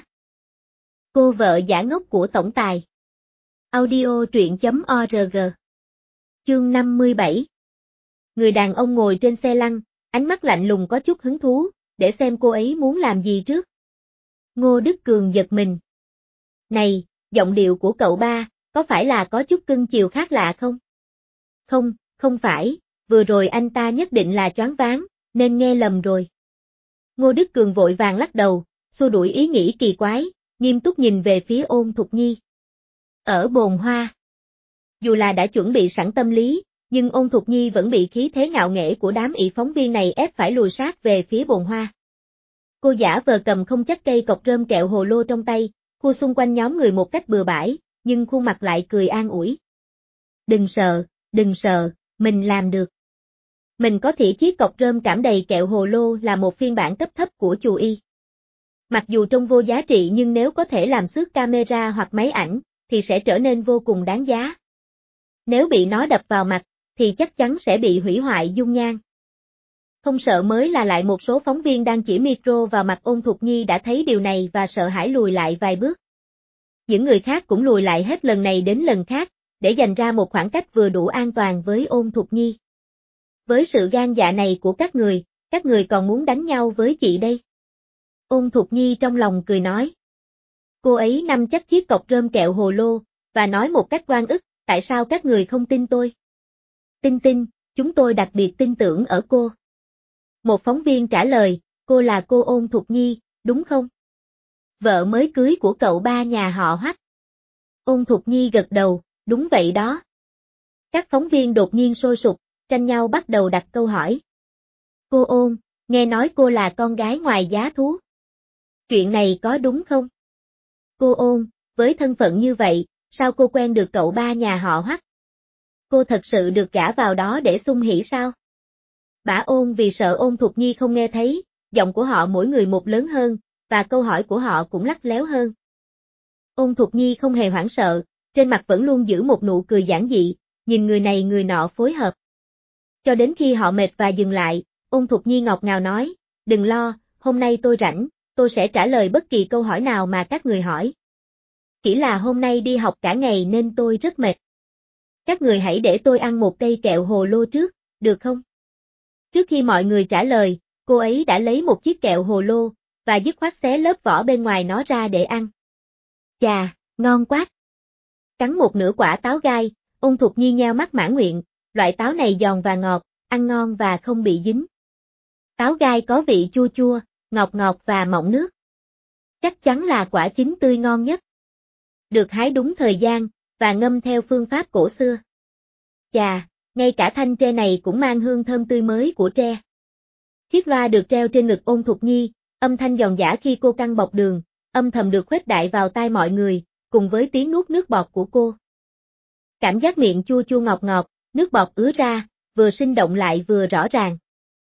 Cô vợ giả ngốc của tổng tài. Audio truyện.org. Chương 57. Người đàn ông ngồi trên xe lăn, ánh mắt lạnh lùng có chút hứng thú, để xem cô ấy muốn làm gì trước. Ngô Đức Cường giật mình. Này, giọng điệu của cậu ba, có phải là có chút cưng chiều khác lạ không? Không, không phải, vừa rồi anh ta nhất định là choáng váng, nên nghe lầm rồi. Ngô Đức Cường vội vàng lắc đầu, xua đuổi ý nghĩ kỳ quái, nghiêm túc nhìn về phía Ôn Thục Nhi. Ở bồn hoa. Dù là đã chuẩn bị sẵn tâm lý, nhưng Ôn Thục Nhi vẫn bị khí thế ngạo nghễ của đám ỷ phóng viên này ép phải lùi sát về phía bồn hoa. Cô giả vờ cầm không chắc cây cọc rơm kẹo hồ lô trong tay, khu xung quanh nhóm người một cách bừa bãi, nhưng khuôn mặt lại cười an ủi. Đừng sợ, mình làm được. Mình có thể chiếc cọc rơm cảm đầy kẹo hồ lô là một phiên bản cấp thấp của chù y. Mặc dù trông vô giá trị nhưng nếu có thể làm xước camera hoặc máy ảnh, thì sẽ trở nên vô cùng đáng giá. Nếu bị nó đập vào mặt, thì chắc chắn sẽ bị hủy hoại dung nhan. Không sợ mới là lại một số phóng viên đang chỉ micro vào mặt Ôn Thục Nhi đã thấy điều này và sợ hãi lùi lại vài bước. Những người khác cũng lùi lại hết lần này đến lần khác, để dành ra một khoảng cách vừa đủ an toàn với Ôn Thục Nhi. Với sự gan dạ này của các người còn muốn đánh nhau với chị đây. Ôn Thục Nhi trong lòng cười nói. Cô ấy nắm chắc chiếc cọc rơm kẹo hồ lô, và nói một cách oan ức, tại sao các người không tin tôi? Tin, chúng tôi đặc biệt tin tưởng ở cô. Một phóng viên trả lời, cô là cô Ôn Thục Nhi, đúng không? Vợ mới cưới của cậu ba nhà họ Hoắc. Ôn Thục Nhi gật đầu, đúng vậy đó. Các phóng viên đột nhiên sôi sục, tranh nhau bắt đầu đặt câu hỏi. Cô Ôn, nghe nói cô là con gái ngoài giá thú. Chuyện này có đúng không? Cô Ôn, với thân phận như vậy, sao cô quen được cậu ba nhà họ Hoắc? Cô thật sự được gả vào đó để xung hỉ sao? Bả Ôn vì sợ Ôn Thục Nhi không nghe thấy, giọng của họ mỗi người một lớn hơn, và câu hỏi của họ cũng lắt léo hơn. Ôn Thục Nhi không hề hoảng sợ, trên mặt vẫn luôn giữ một nụ cười giản dị, nhìn người này người nọ phối hợp. Cho đến khi họ mệt và dừng lại, Ôn Thục Nhi ngọt ngào nói, đừng lo, hôm nay tôi rảnh, tôi sẽ trả lời bất kỳ câu hỏi nào mà các người hỏi. Chỉ là hôm nay đi học cả ngày nên tôi rất mệt. Các người hãy để tôi ăn một cây kẹo hồ lô trước, được không? Trước khi mọi người trả lời, cô ấy đã lấy một chiếc kẹo hồ lô, và dứt khoát xé lớp vỏ bên ngoài nó ra để ăn. Chà, ngon quá! Cắn một nửa quả táo gai, Ôn Thục Nhi nheo mắt mãn nguyện, loại táo này giòn và ngọt, ăn ngon và không bị dính. Táo gai có vị chua chua, ngọt ngọt và mọng nước. Chắc chắn là quả chín tươi ngon nhất. Được hái đúng thời gian, và ngâm theo phương pháp cổ xưa. Chà, ngay cả thanh tre này cũng mang hương thơm tươi mới của tre. Chiếc loa được treo trên ngực Ôn Thục Nhi, âm thanh giòn giã khi cô căng bọc đường, âm thầm được khuếch đại vào tai mọi người, cùng với tiếng nuốt nước bọt của cô. Cảm giác miệng chua chua ngọt ngọt, nước bọt ứa ra, vừa sinh động lại vừa rõ ràng.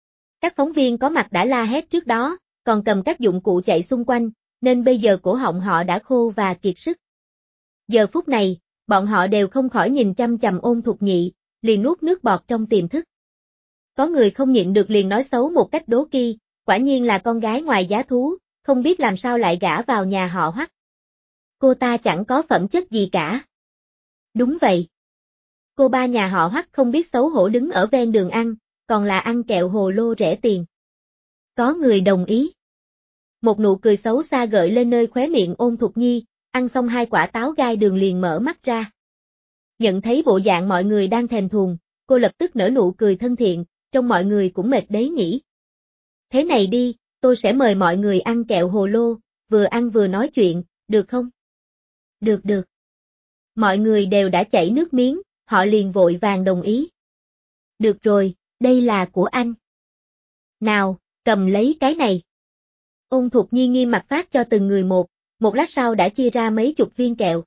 Các phóng viên có mặt đã la hét trước đó, còn cầm các dụng cụ chạy xung quanh, nên bây giờ cổ họng họ đã khô và kiệt sức. Giờ phút này, bọn họ đều không khỏi nhìn chăm chằm Ôn Thục Nhị, liền nuốt nước bọt trong tiềm thức. Có người không nhịn được liền nói xấu một cách đố kỵ, quả nhiên là con gái ngoài giá thú, không biết làm sao lại gả vào nhà họ Hoắc. Cô ta chẳng có phẩm chất gì cả. Đúng vậy. Cô ba nhà họ Hoắc không biết xấu hổ đứng ở ven đường ăn, còn là ăn kẹo hồ lô rẻ tiền. Có người đồng ý. Một nụ cười xấu xa gợi lên nơi khóe miệng Ôn Thục Nhi, ăn xong 2 quả táo gai đường liền mở mắt ra. Nhận thấy bộ dạng mọi người đang thèm thuồng, cô lập tức nở nụ cười thân thiện, trông mọi người cũng mệt đấy nhỉ. Thế này đi, tôi sẽ mời mọi người ăn kẹo hồ lô, vừa ăn vừa nói chuyện, được không? Được được. Mọi người đều đã chảy nước miếng, họ liền vội vàng đồng ý. Được rồi, đây là của anh. Nào, cầm lấy cái này. Ôn Thục Nhi nghiêm mặt phát cho từng người một lát sau đã chia ra mấy chục viên kẹo.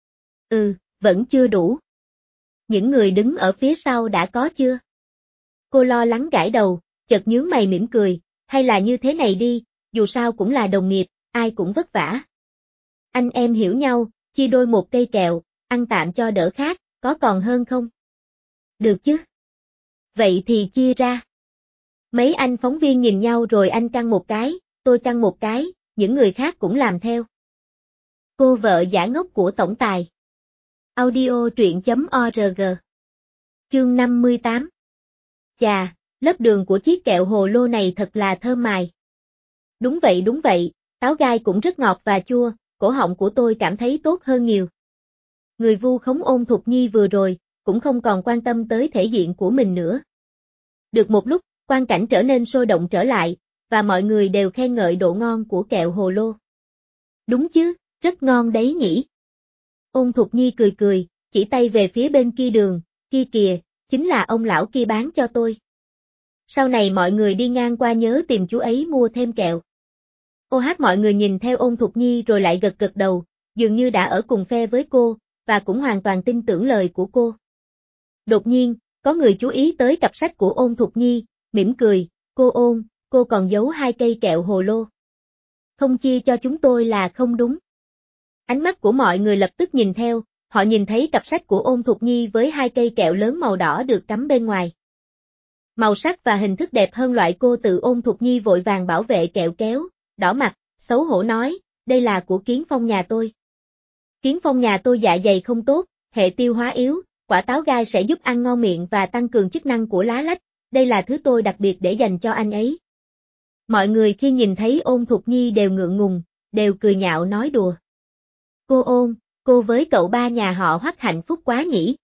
Vẫn chưa đủ. Những người đứng ở phía sau đã có chưa? Cô lo lắng gãi đầu, chợt nhướng mày mỉm cười, hay là như thế này đi, dù sao cũng là đồng nghiệp, ai cũng vất vả. Anh em hiểu nhau, chia đôi một cây kẹo, ăn tạm cho đỡ khát, có còn hơn không? Được chứ? Vậy thì chia ra. Mấy anh phóng viên nhìn nhau rồi anh căng một cái, tôi căng một cái, những người khác cũng làm theo. Cô vợ giả ngốc của tổng tài. Audio truyện.org. Chương 58. Chà, lớp đường của chiếc kẹo hồ lô này thật là thơm mài. Đúng vậy, táo gai cũng rất ngọt và chua, cổ họng của tôi cảm thấy tốt hơn nhiều. Người vu khống Ôn Thục Nhi vừa rồi, cũng không còn quan tâm tới thể diện của mình nữa. Được một lúc, quang cảnh trở nên sôi động trở lại, và mọi người đều khen ngợi độ ngon của kẹo hồ lô. Đúng chứ, rất ngon đấy nhỉ. Ôn Thục Nhi cười, chỉ tay về phía bên kia đường, kia kìa, chính là ông lão kia bán cho tôi. Sau này mọi người đi ngang qua nhớ tìm chú ấy mua thêm kẹo. Mọi người nhìn theo Ôn Thục Nhi rồi lại gật đầu, dường như đã ở cùng phe với cô, và cũng hoàn toàn tin tưởng lời của cô. Đột nhiên, có người chú ý tới cặp sách của Ôn Thục Nhi, mỉm cười, cô Ôn, cô còn giấu 2 cây kẹo hồ lô. Không chia cho chúng tôi là không đúng. Ánh mắt của mọi người lập tức nhìn theo, họ nhìn thấy cặp sách của Ôn Thục Nhi với 2 cây kẹo lớn màu đỏ được cắm bên ngoài. Màu sắc và hình thức đẹp hơn loại cô tự Ôn Thục Nhi vội vàng bảo vệ kẹo kéo, đỏ mặt, xấu hổ nói, đây là của Kiến Phong nhà tôi. Kiến Phong nhà tôi dạ dày không tốt, hệ tiêu hóa yếu, quả táo gai sẽ giúp ăn ngon miệng và tăng cường chức năng của lá lách, đây là thứ tôi đặc biệt để dành cho anh ấy. Mọi người khi nhìn thấy Ôn Thục Nhi đều ngượng ngùng, đều cười nhạo nói đùa. Cô Ôn, cô với cậu ba nhà họ Hoắc hạnh phúc quá nhỉ.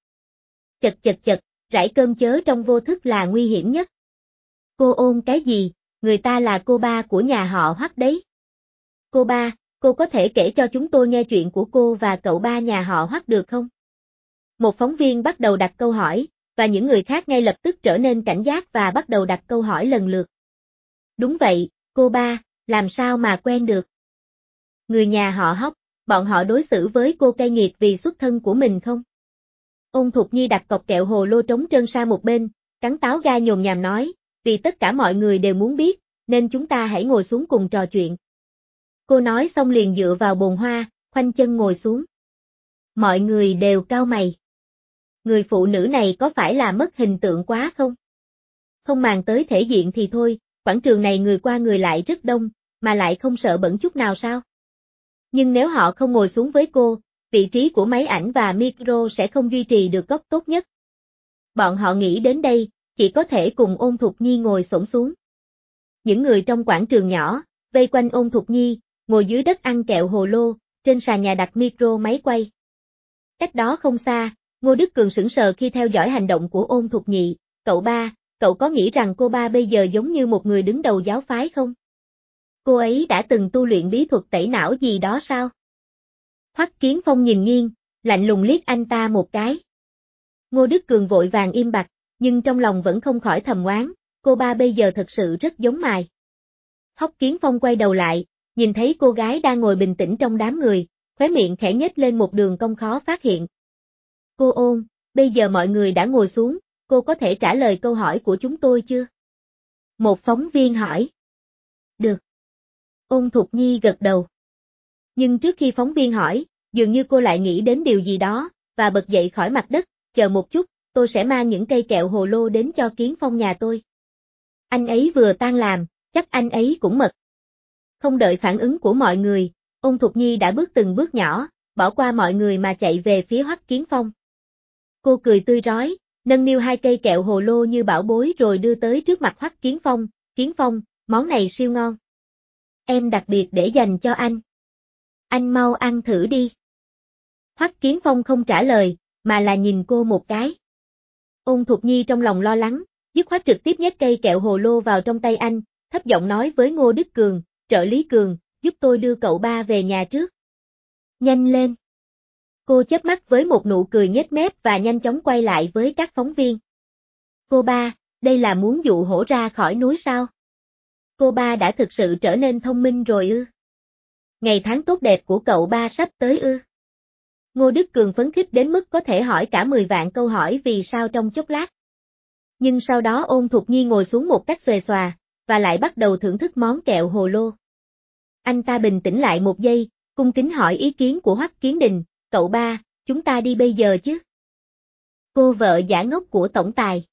Chật, rải cơm chớ trong vô thức là nguy hiểm nhất. Cô Ôn cái gì, người ta là cô ba của nhà họ Hoắc đấy. Cô ba, cô có thể kể cho chúng tôi nghe chuyện của cô và cậu ba nhà họ Hoắc được không? Một phóng viên bắt đầu đặt câu hỏi, và những người khác ngay lập tức trở nên cảnh giác và bắt đầu đặt câu hỏi lần lượt. Đúng vậy, cô ba, làm sao mà quen được? Người nhà họ Hoắc, bọn họ đối xử với cô cay nghiệt vì xuất thân của mình không? Ôn Thục Nhi đặt cọc kẹo hồ lô trống trơn sang một bên, cắn táo gai nhồm nhàm nói, vì tất cả mọi người đều muốn biết, nên chúng ta hãy ngồi xuống cùng trò chuyện. Cô nói xong liền dựa vào bồn hoa, khoanh chân ngồi xuống. Mọi người đều cau mày. Người phụ nữ này có phải là mất hình tượng quá không? Không màng tới thể diện thì thôi, quảng trường này người qua người lại rất đông, mà lại không sợ bẩn chút nào sao? Nhưng nếu họ không ngồi xuống với cô, vị trí của máy ảnh và micro sẽ không duy trì được góc tốt nhất. Bọn họ nghĩ đến đây, chỉ có thể cùng Ôn Thục Nhi ngồi xổm xuống. Những người trong quảng trường nhỏ, vây quanh Ôn Thục Nhi, ngồi dưới đất ăn kẹo hồ lô, trên sàn nhà đặt micro máy quay. Cách đó không xa, Ngô Đức Cường sững sờ khi theo dõi hành động của Ôn Thục Nhị, cậu ba, cậu có nghĩ rằng cô ba bây giờ giống như một người đứng đầu giáo phái không? Cô ấy đã từng tu luyện bí thuật tẩy não gì đó sao? Hoắc Kiến Phong nhìn nghiêng, lạnh lùng liếc anh ta một cái. Ngô Đức Cường vội vàng im bặt, nhưng trong lòng vẫn không khỏi thầm oán, cô ba bây giờ thật sự rất giống mài. Hoắc Kiến Phong quay đầu lại, nhìn thấy cô gái đang ngồi bình tĩnh trong đám người, khóe miệng khẽ nhếch lên một đường cong khó phát hiện. Cô Ôn, bây giờ mọi người đã ngồi xuống, cô có thể trả lời câu hỏi của chúng tôi chưa? Một phóng viên hỏi. Được. Ôn Thục Nhi gật đầu. Nhưng trước khi phóng viên hỏi, dường như cô lại nghĩ đến điều gì đó, và bật dậy khỏi mặt đất, chờ một chút, tôi sẽ mang những cây kẹo hồ lô đến cho Kiến Phong nhà tôi. Anh ấy vừa tan làm, chắc anh ấy cũng mệt. Không đợi phản ứng của mọi người, Ôn Thục Nhi đã bước từng bước nhỏ, bỏ qua mọi người mà chạy về phía Hoắc Kiến Phong. Cô cười tươi rói, nâng niu hai cây kẹo hồ lô như bảo bối rồi đưa tới trước mặt Hoắc Kiến Phong. Kiến Phong, món này siêu ngon. Em đặc biệt để dành cho anh. Anh mau ăn thử đi. Hoắc Kiến Phong không trả lời, mà là nhìn cô một cái. Ôn Thục Nhi trong lòng lo lắng, dứt khoát trực tiếp nhét cây kẹo hồ lô vào trong tay anh, thấp giọng nói với Ngô Đức Cường, trợ lý Cường, giúp tôi đưa cậu ba về nhà trước. Nhanh lên. Cô chớp mắt với một nụ cười nhếch mép và nhanh chóng quay lại với các phóng viên. Cô ba, đây là muốn dụ hổ ra khỏi núi sao? Cô ba đã thực sự trở nên thông minh rồi ư? Ngày tháng tốt đẹp của cậu ba sắp tới ư? Ngô Đức Cường phấn khích đến mức có thể hỏi cả 10 vạn câu hỏi vì sao trong chốc lát. Nhưng sau đó Ôn Thục Nhi ngồi xuống một cách xuề xòa, và lại bắt đầu thưởng thức món kẹo hồ lô. Anh ta bình tĩnh lại một giây, cung kính hỏi ý kiến của Hoắc Kiến Đình, cậu ba, chúng ta đi bây giờ chứ? Cô vợ giả ngốc của tổng tài.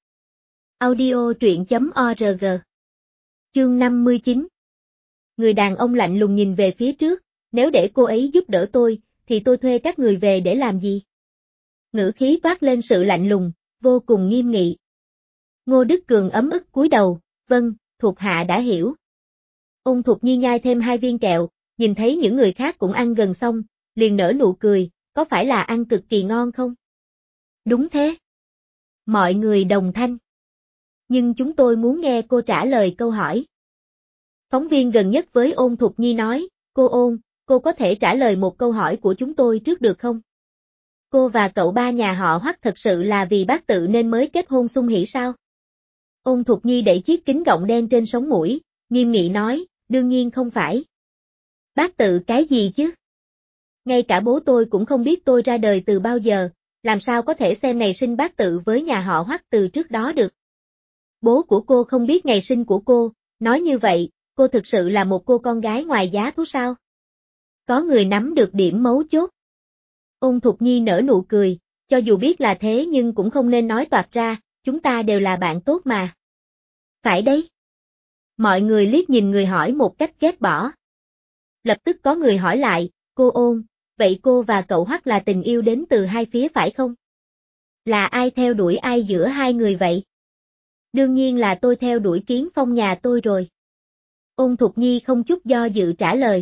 Audio truyện.org. Chương 59. Người đàn ông lạnh lùng nhìn về phía trước, nếu để cô ấy giúp đỡ tôi, thì tôi thuê các người về để làm gì? Ngữ khí toát lên sự lạnh lùng, vô cùng nghiêm nghị. Ngô Đức Cường ấm ức cúi đầu, vâng, thuộc hạ đã hiểu. Ôn Thục Nhi nhai thêm 2 viên kẹo, nhìn thấy những người khác cũng ăn gần xong, liền nở nụ cười, có phải là ăn cực kỳ ngon không? Đúng thế. Mọi người đồng thanh. Nhưng chúng tôi muốn nghe cô trả lời câu hỏi. Phóng viên gần nhất với Ôn Thục Nhi nói, cô Ôn, cô có thể trả lời một câu hỏi của chúng tôi trước được không? Cô và cậu ba nhà họ Hoắc thật sự là vì bác tự nên mới kết hôn xung hỉ sao? Ôn Thục Nhi đẩy chiếc kính gọng đen trên sống mũi, nghiêm nghị nói, đương nhiên không phải. Bác tự cái gì chứ? Ngay cả bố tôi cũng không biết tôi ra đời từ bao giờ, làm sao có thể xem ngày sinh bác tự với nhà họ Hoắc từ trước đó được? Bố của cô không biết ngày sinh của cô, nói như vậy, cô thực sự là một cô con gái ngoài giá thú sao? Có người nắm được điểm mấu chốt. Ôn Thục Nhi nở nụ cười, cho dù biết là thế nhưng cũng không nên nói toạc ra, chúng ta đều là bạn tốt mà. Phải đấy. Mọi người liếc nhìn người hỏi một cách ghét bỏ. Lập tức có người hỏi lại, cô Ôn, vậy cô và cậu Hoắc là tình yêu đến từ hai phía phải không? Là ai theo đuổi ai giữa hai người vậy? Đương nhiên là tôi theo đuổi Kiến Phong nhà tôi rồi. Ôn Thục Nhi không chút do dự trả lời.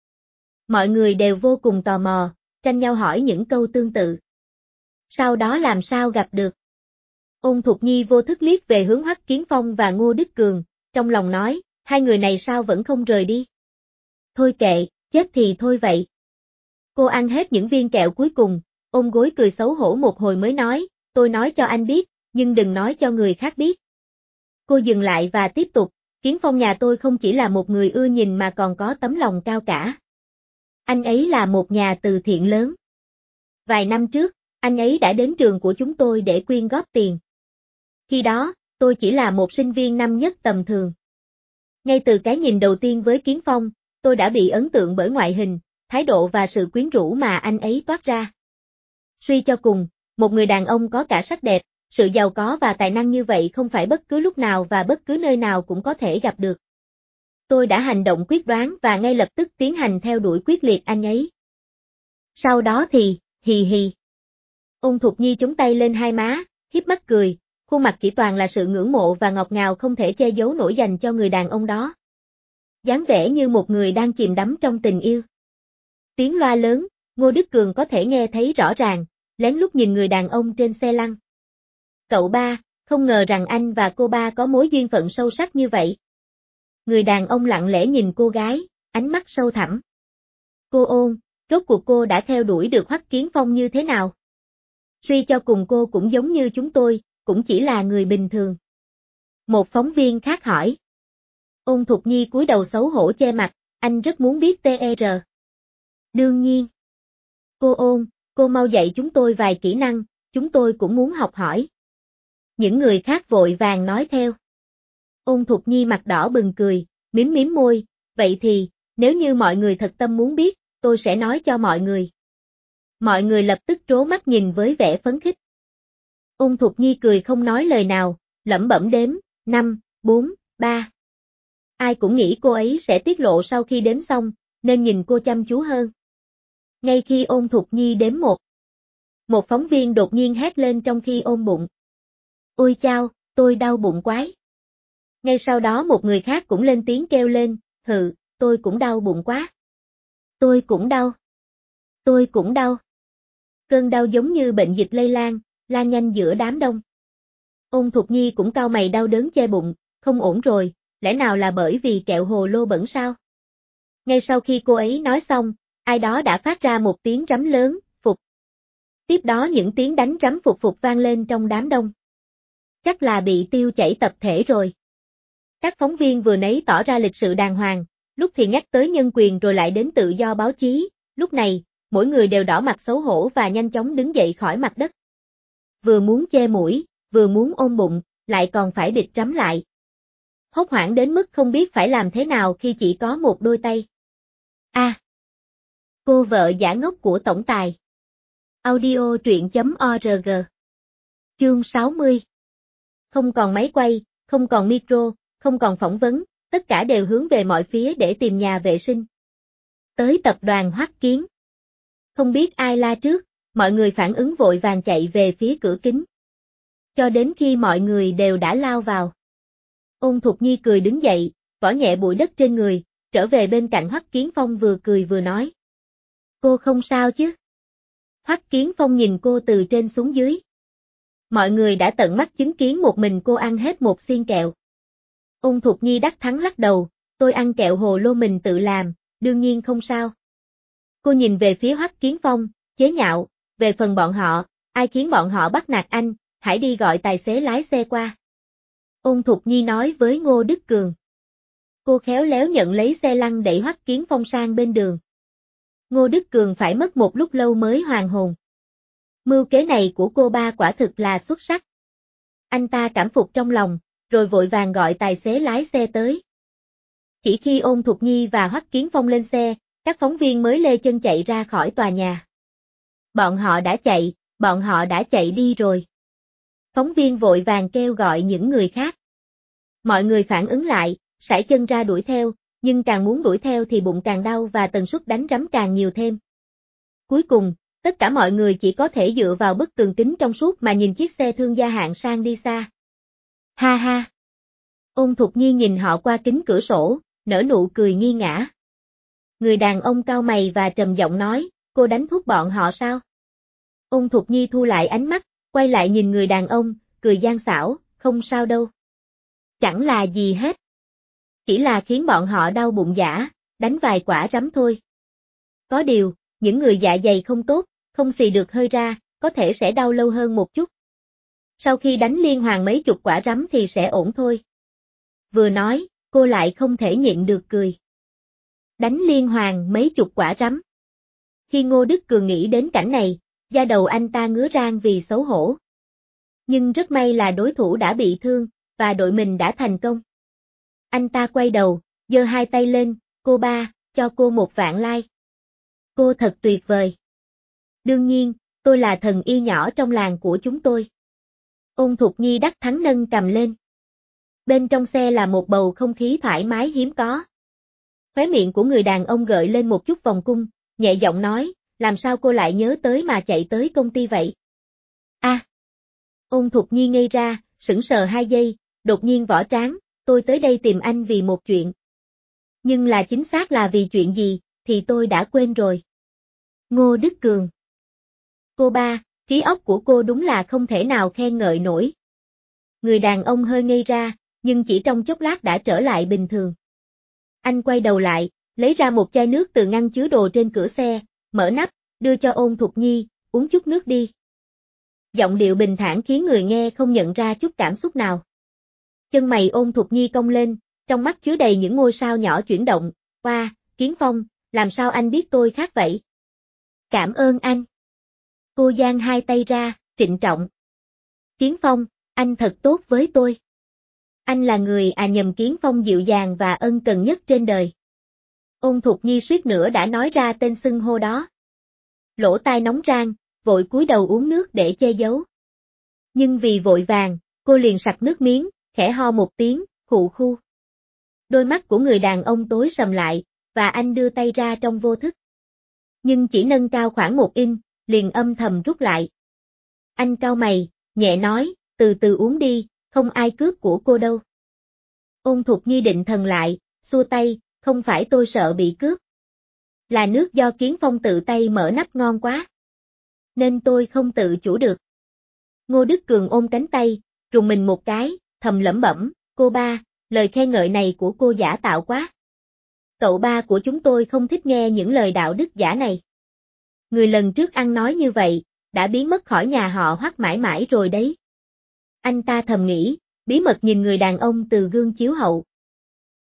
Mọi người đều vô cùng tò mò, tranh nhau hỏi những câu tương tự. Sau đó làm sao gặp được? Ôn Thục Nhi vô thức liếc về hướng Hoắc Kiến Phong và Ngô Đức Cường, trong lòng nói, hai người này sao vẫn không rời đi? Thôi kệ, chết thì thôi vậy. Cô ăn hết những viên kẹo cuối cùng, ôm gối cười xấu hổ một hồi mới nói, tôi nói cho anh biết, nhưng đừng nói cho người khác biết. Cô dừng lại và tiếp tục, Kiến Phong nhà tôi không chỉ là một người ưa nhìn mà còn có tấm lòng cao cả. Anh ấy là một nhà từ thiện lớn. Vài năm trước, anh ấy đã đến trường của chúng tôi để quyên góp tiền. Khi đó, tôi chỉ là một sinh viên năm nhất tầm thường. Ngay từ cái nhìn đầu tiên với Kiến Phong, tôi đã bị ấn tượng bởi ngoại hình, thái độ và sự quyến rũ mà anh ấy toát ra. Suy cho cùng, một người đàn ông có cả sắc đẹp, sự giàu có và tài năng như vậy không phải bất cứ lúc nào và bất cứ nơi nào cũng có thể gặp được. Tôi đã hành động quyết đoán và ngay lập tức tiến hành theo đuổi quyết liệt anh ấy. Sau đó thì, hì hì. Ôn Thục Nhi chống tay lên hai má, hiếp mắt cười, khuôn mặt chỉ toàn là sự ngưỡng mộ và ngọt ngào không thể che giấu nổi dành cho người đàn ông đó. Dáng vẻ như một người đang chìm đắm trong tình yêu. Tiếng loa lớn, Ngô Đức Cường có thể nghe thấy rõ ràng, lén lút nhìn người đàn ông trên xe lăn. Cậu ba, không ngờ rằng anh và cô ba có mối duyên phận sâu sắc như vậy. Người đàn ông lặng lẽ nhìn cô gái, ánh mắt sâu thẳm. Cô Ôn, rốt cuộc cô đã theo đuổi được Hoắc Kiến Phong như thế nào? Suy cho cùng cô cũng giống như chúng tôi, cũng chỉ là người bình thường. Một phóng viên khác hỏi. Ôn Thục Nhi cúi đầu xấu hổ che mặt, anh rất muốn biết TR. Đương nhiên. Cô Ôn, cô mau dạy chúng tôi vài kỹ năng, chúng tôi cũng muốn học hỏi. Những người khác vội vàng nói theo. Ôn Thục Nhi mặt đỏ bừng cười, mím môi, vậy thì, nếu như mọi người thật tâm muốn biết, tôi sẽ nói cho mọi người. Mọi người lập tức trố mắt nhìn với vẻ phấn khích. Ôn Thục Nhi cười không nói lời nào, lẩm bẩm đếm, 5, 4, 3. Ai cũng nghĩ cô ấy sẽ tiết lộ sau khi đếm xong, nên nhìn cô chăm chú hơn. Ngay khi Ôn Thục Nhi đếm 1, một phóng viên đột nhiên hét lên trong khi ôm bụng. Ôi chao, tôi đau bụng quái. Ngay sau đó một người khác cũng lên tiếng kêu lên, hừ, tôi cũng đau bụng quá. Tôi cũng đau. Tôi cũng đau. Cơn đau giống như bệnh dịch lây lan nhanh giữa đám đông. Ôn Thục Nhi cũng cau mày đau đớn che bụng, không ổn rồi, lẽ nào là bởi vì kẹo hồ lô bẩn sao? Ngay sau khi cô ấy nói xong, ai đó đã phát ra một tiếng rắm lớn, phục. Tiếp đó những tiếng đánh rắm phục phục vang lên trong đám đông. Chắc là bị tiêu chảy tập thể rồi. Các phóng viên vừa nấy tỏ ra lịch sự đàng hoàng, lúc thì nhắc tới nhân quyền rồi lại đến tự do báo chí, lúc này, mỗi người đều đỏ mặt xấu hổ và nhanh chóng đứng dậy khỏi mặt đất. Vừa muốn che mũi, vừa muốn ôm bụng, lại còn phải bịt rắm lại. Hốt hoảng đến mức không biết phải làm thế nào khi chỉ có một đôi tay. Cô vợ giả ngốc của tổng tài. Audio truyện.org. Chương 60. Không còn máy quay, không còn micro, không còn phỏng vấn, tất cả đều hướng về mọi phía để tìm nhà vệ sinh. Tới tập đoàn Hoắc Kiến. Không biết ai la trước, mọi người phản ứng vội vàng chạy về phía cửa kính. Cho đến khi mọi người đều đã lao vào. Ôn Thục Nhi cười đứng dậy, vỏ nhẹ bụi đất trên người, trở về bên cạnh Hoắc Kiến Phong vừa cười vừa nói. Cô không sao chứ? Hoắc Kiến Phong nhìn cô từ trên xuống dưới. Mọi người đã tận mắt chứng kiến một mình cô ăn hết một xiên kẹo. Ôn Thục Nhi đắc thắng lắc đầu, tôi ăn kẹo hồ lô mình tự làm, đương nhiên không sao. Cô nhìn về phía Hoắc Kiến Phong, chế nhạo, về phần bọn họ, ai khiến bọn họ bắt nạt anh, hãy đi gọi tài xế lái xe qua. Ôn Thục Nhi nói với Ngô Đức Cường. Cô khéo léo nhận lấy xe lăn đẩy Hoắc Kiến Phong sang bên đường. Ngô Đức Cường phải mất một lúc lâu mới hoàn hồn. Mưu kế này của cô ba quả thực là xuất sắc. Anh ta cảm phục trong lòng, rồi vội vàng gọi tài xế lái xe tới. Chỉ khi Ôn Thục Nhi và Hoắc Kiến Phong lên xe, các phóng viên mới lê chân chạy ra khỏi tòa nhà. Bọn họ đã chạy đi rồi. Phóng viên vội vàng kêu gọi những người khác. Mọi người phản ứng lại, sải chân ra đuổi theo, nhưng càng muốn đuổi theo thì bụng càng đau và tần suất đánh rắm càng nhiều thêm. Cuối cùng, tất cả mọi người chỉ có thể dựa vào bức tường kính trong suốt mà nhìn chiếc xe thương gia hạng sang đi xa. Ha ha! Ôn Thục Nhi nhìn họ qua kính cửa sổ, nở nụ cười nghi ngã. Người đàn ông cau mày và trầm giọng nói, cô đánh thuốc bọn họ sao? Ôn Thục Nhi thu lại ánh mắt, quay lại nhìn người đàn ông, cười gian xảo, không sao đâu. Chẳng là gì hết. Chỉ là khiến bọn họ đau bụng giả, đánh vài quả rắm thôi. Có điều, những người dạ dày không tốt, không xì được hơi ra, có thể sẽ đau lâu hơn một chút. Sau khi đánh liên hoàn mấy chục quả rắm thì sẽ ổn thôi. Vừa nói, cô lại không thể nhịn được cười. Đánh liên hoàn mấy chục quả rắm. Khi Ngô Đức Cường nghĩ đến cảnh này, da đầu anh ta ngứa ran vì xấu hổ. Nhưng rất may là đối thủ đã bị thương, và đội mình đã thành công. Anh ta quay đầu, giơ hai tay lên, cô ba, cho cô 1.000.000 like. Cô thật tuyệt vời. Đương nhiên, tôi là thần y nhỏ trong làng của chúng tôi. Ôn Thục Nhi đắc thắng nâng cầm lên. Bên trong xe là một bầu không khí thoải mái hiếm có. Khóe miệng của người đàn ông gợi lên một chút vòng cung, nhẹ giọng nói, làm sao cô lại nhớ tới mà chạy tới công ty vậy? Ôn Thục Nhi ngây ra, sững sờ 2 giây, đột nhiên võ tráng, tôi tới đây tìm anh vì một chuyện. Nhưng là chính xác là vì chuyện gì, thì tôi đã quên rồi. Ngô Đức Cường. Cô ba, trí óc của cô đúng là không thể nào khen ngợi nổi. Người đàn ông hơi ngây ra, nhưng chỉ trong chốc lát đã trở lại bình thường. Anh quay đầu lại, lấy ra một chai nước từ ngăn chứa đồ trên cửa xe, mở nắp, đưa cho Ôn Thục Nhi, uống chút nước đi. Giọng điệu bình thản khiến người nghe không nhận ra chút cảm xúc nào. Chân mày Ôn Thục Nhi cong lên, trong mắt chứa đầy những ngôi sao nhỏ chuyển động, Wow, Kiến Phong, làm sao anh biết tôi khác vậy? Cảm ơn anh. Cô giang hai tay ra, trịnh trọng. Kiến Phong, anh thật tốt với tôi. Anh là người nhầm Kiến Phong dịu dàng và ân cần nhất trên đời. Ôn Thục Nhi suýt nữa đã nói ra tên xưng hô đó. Lỗ tai nóng rang, vội cúi đầu uống nước để che giấu. Nhưng vì vội vàng, cô liền sặc nước miếng, khẽ ho một tiếng, khụ khu. Đôi mắt của người đàn ông tối sầm lại, và anh đưa tay ra trong vô thức. Nhưng chỉ nâng cao khoảng 1 inch, liền âm thầm rút lại. Anh cau mày, nhẹ nói, từ từ uống đi, không ai cướp của cô đâu. Ôn Thục Nhi định thần lại, xua tay, không phải tôi sợ bị cướp. Là nước do Kiến Phong tự tay mở nắp ngon quá. Nên tôi không tự chủ được. Ngô Đức Cường ôm cánh tay, rùng mình một cái, thầm lẩm bẩm, cô ba, lời khen ngợi này của cô giả tạo quá. Cậu ba của chúng tôi không thích nghe những lời đạo đức giả này. Người lần trước ăn nói như vậy, đã biến mất khỏi nhà họ Hoắc mãi mãi rồi đấy. Anh ta thầm nghĩ, bí mật nhìn người đàn ông từ gương chiếu hậu.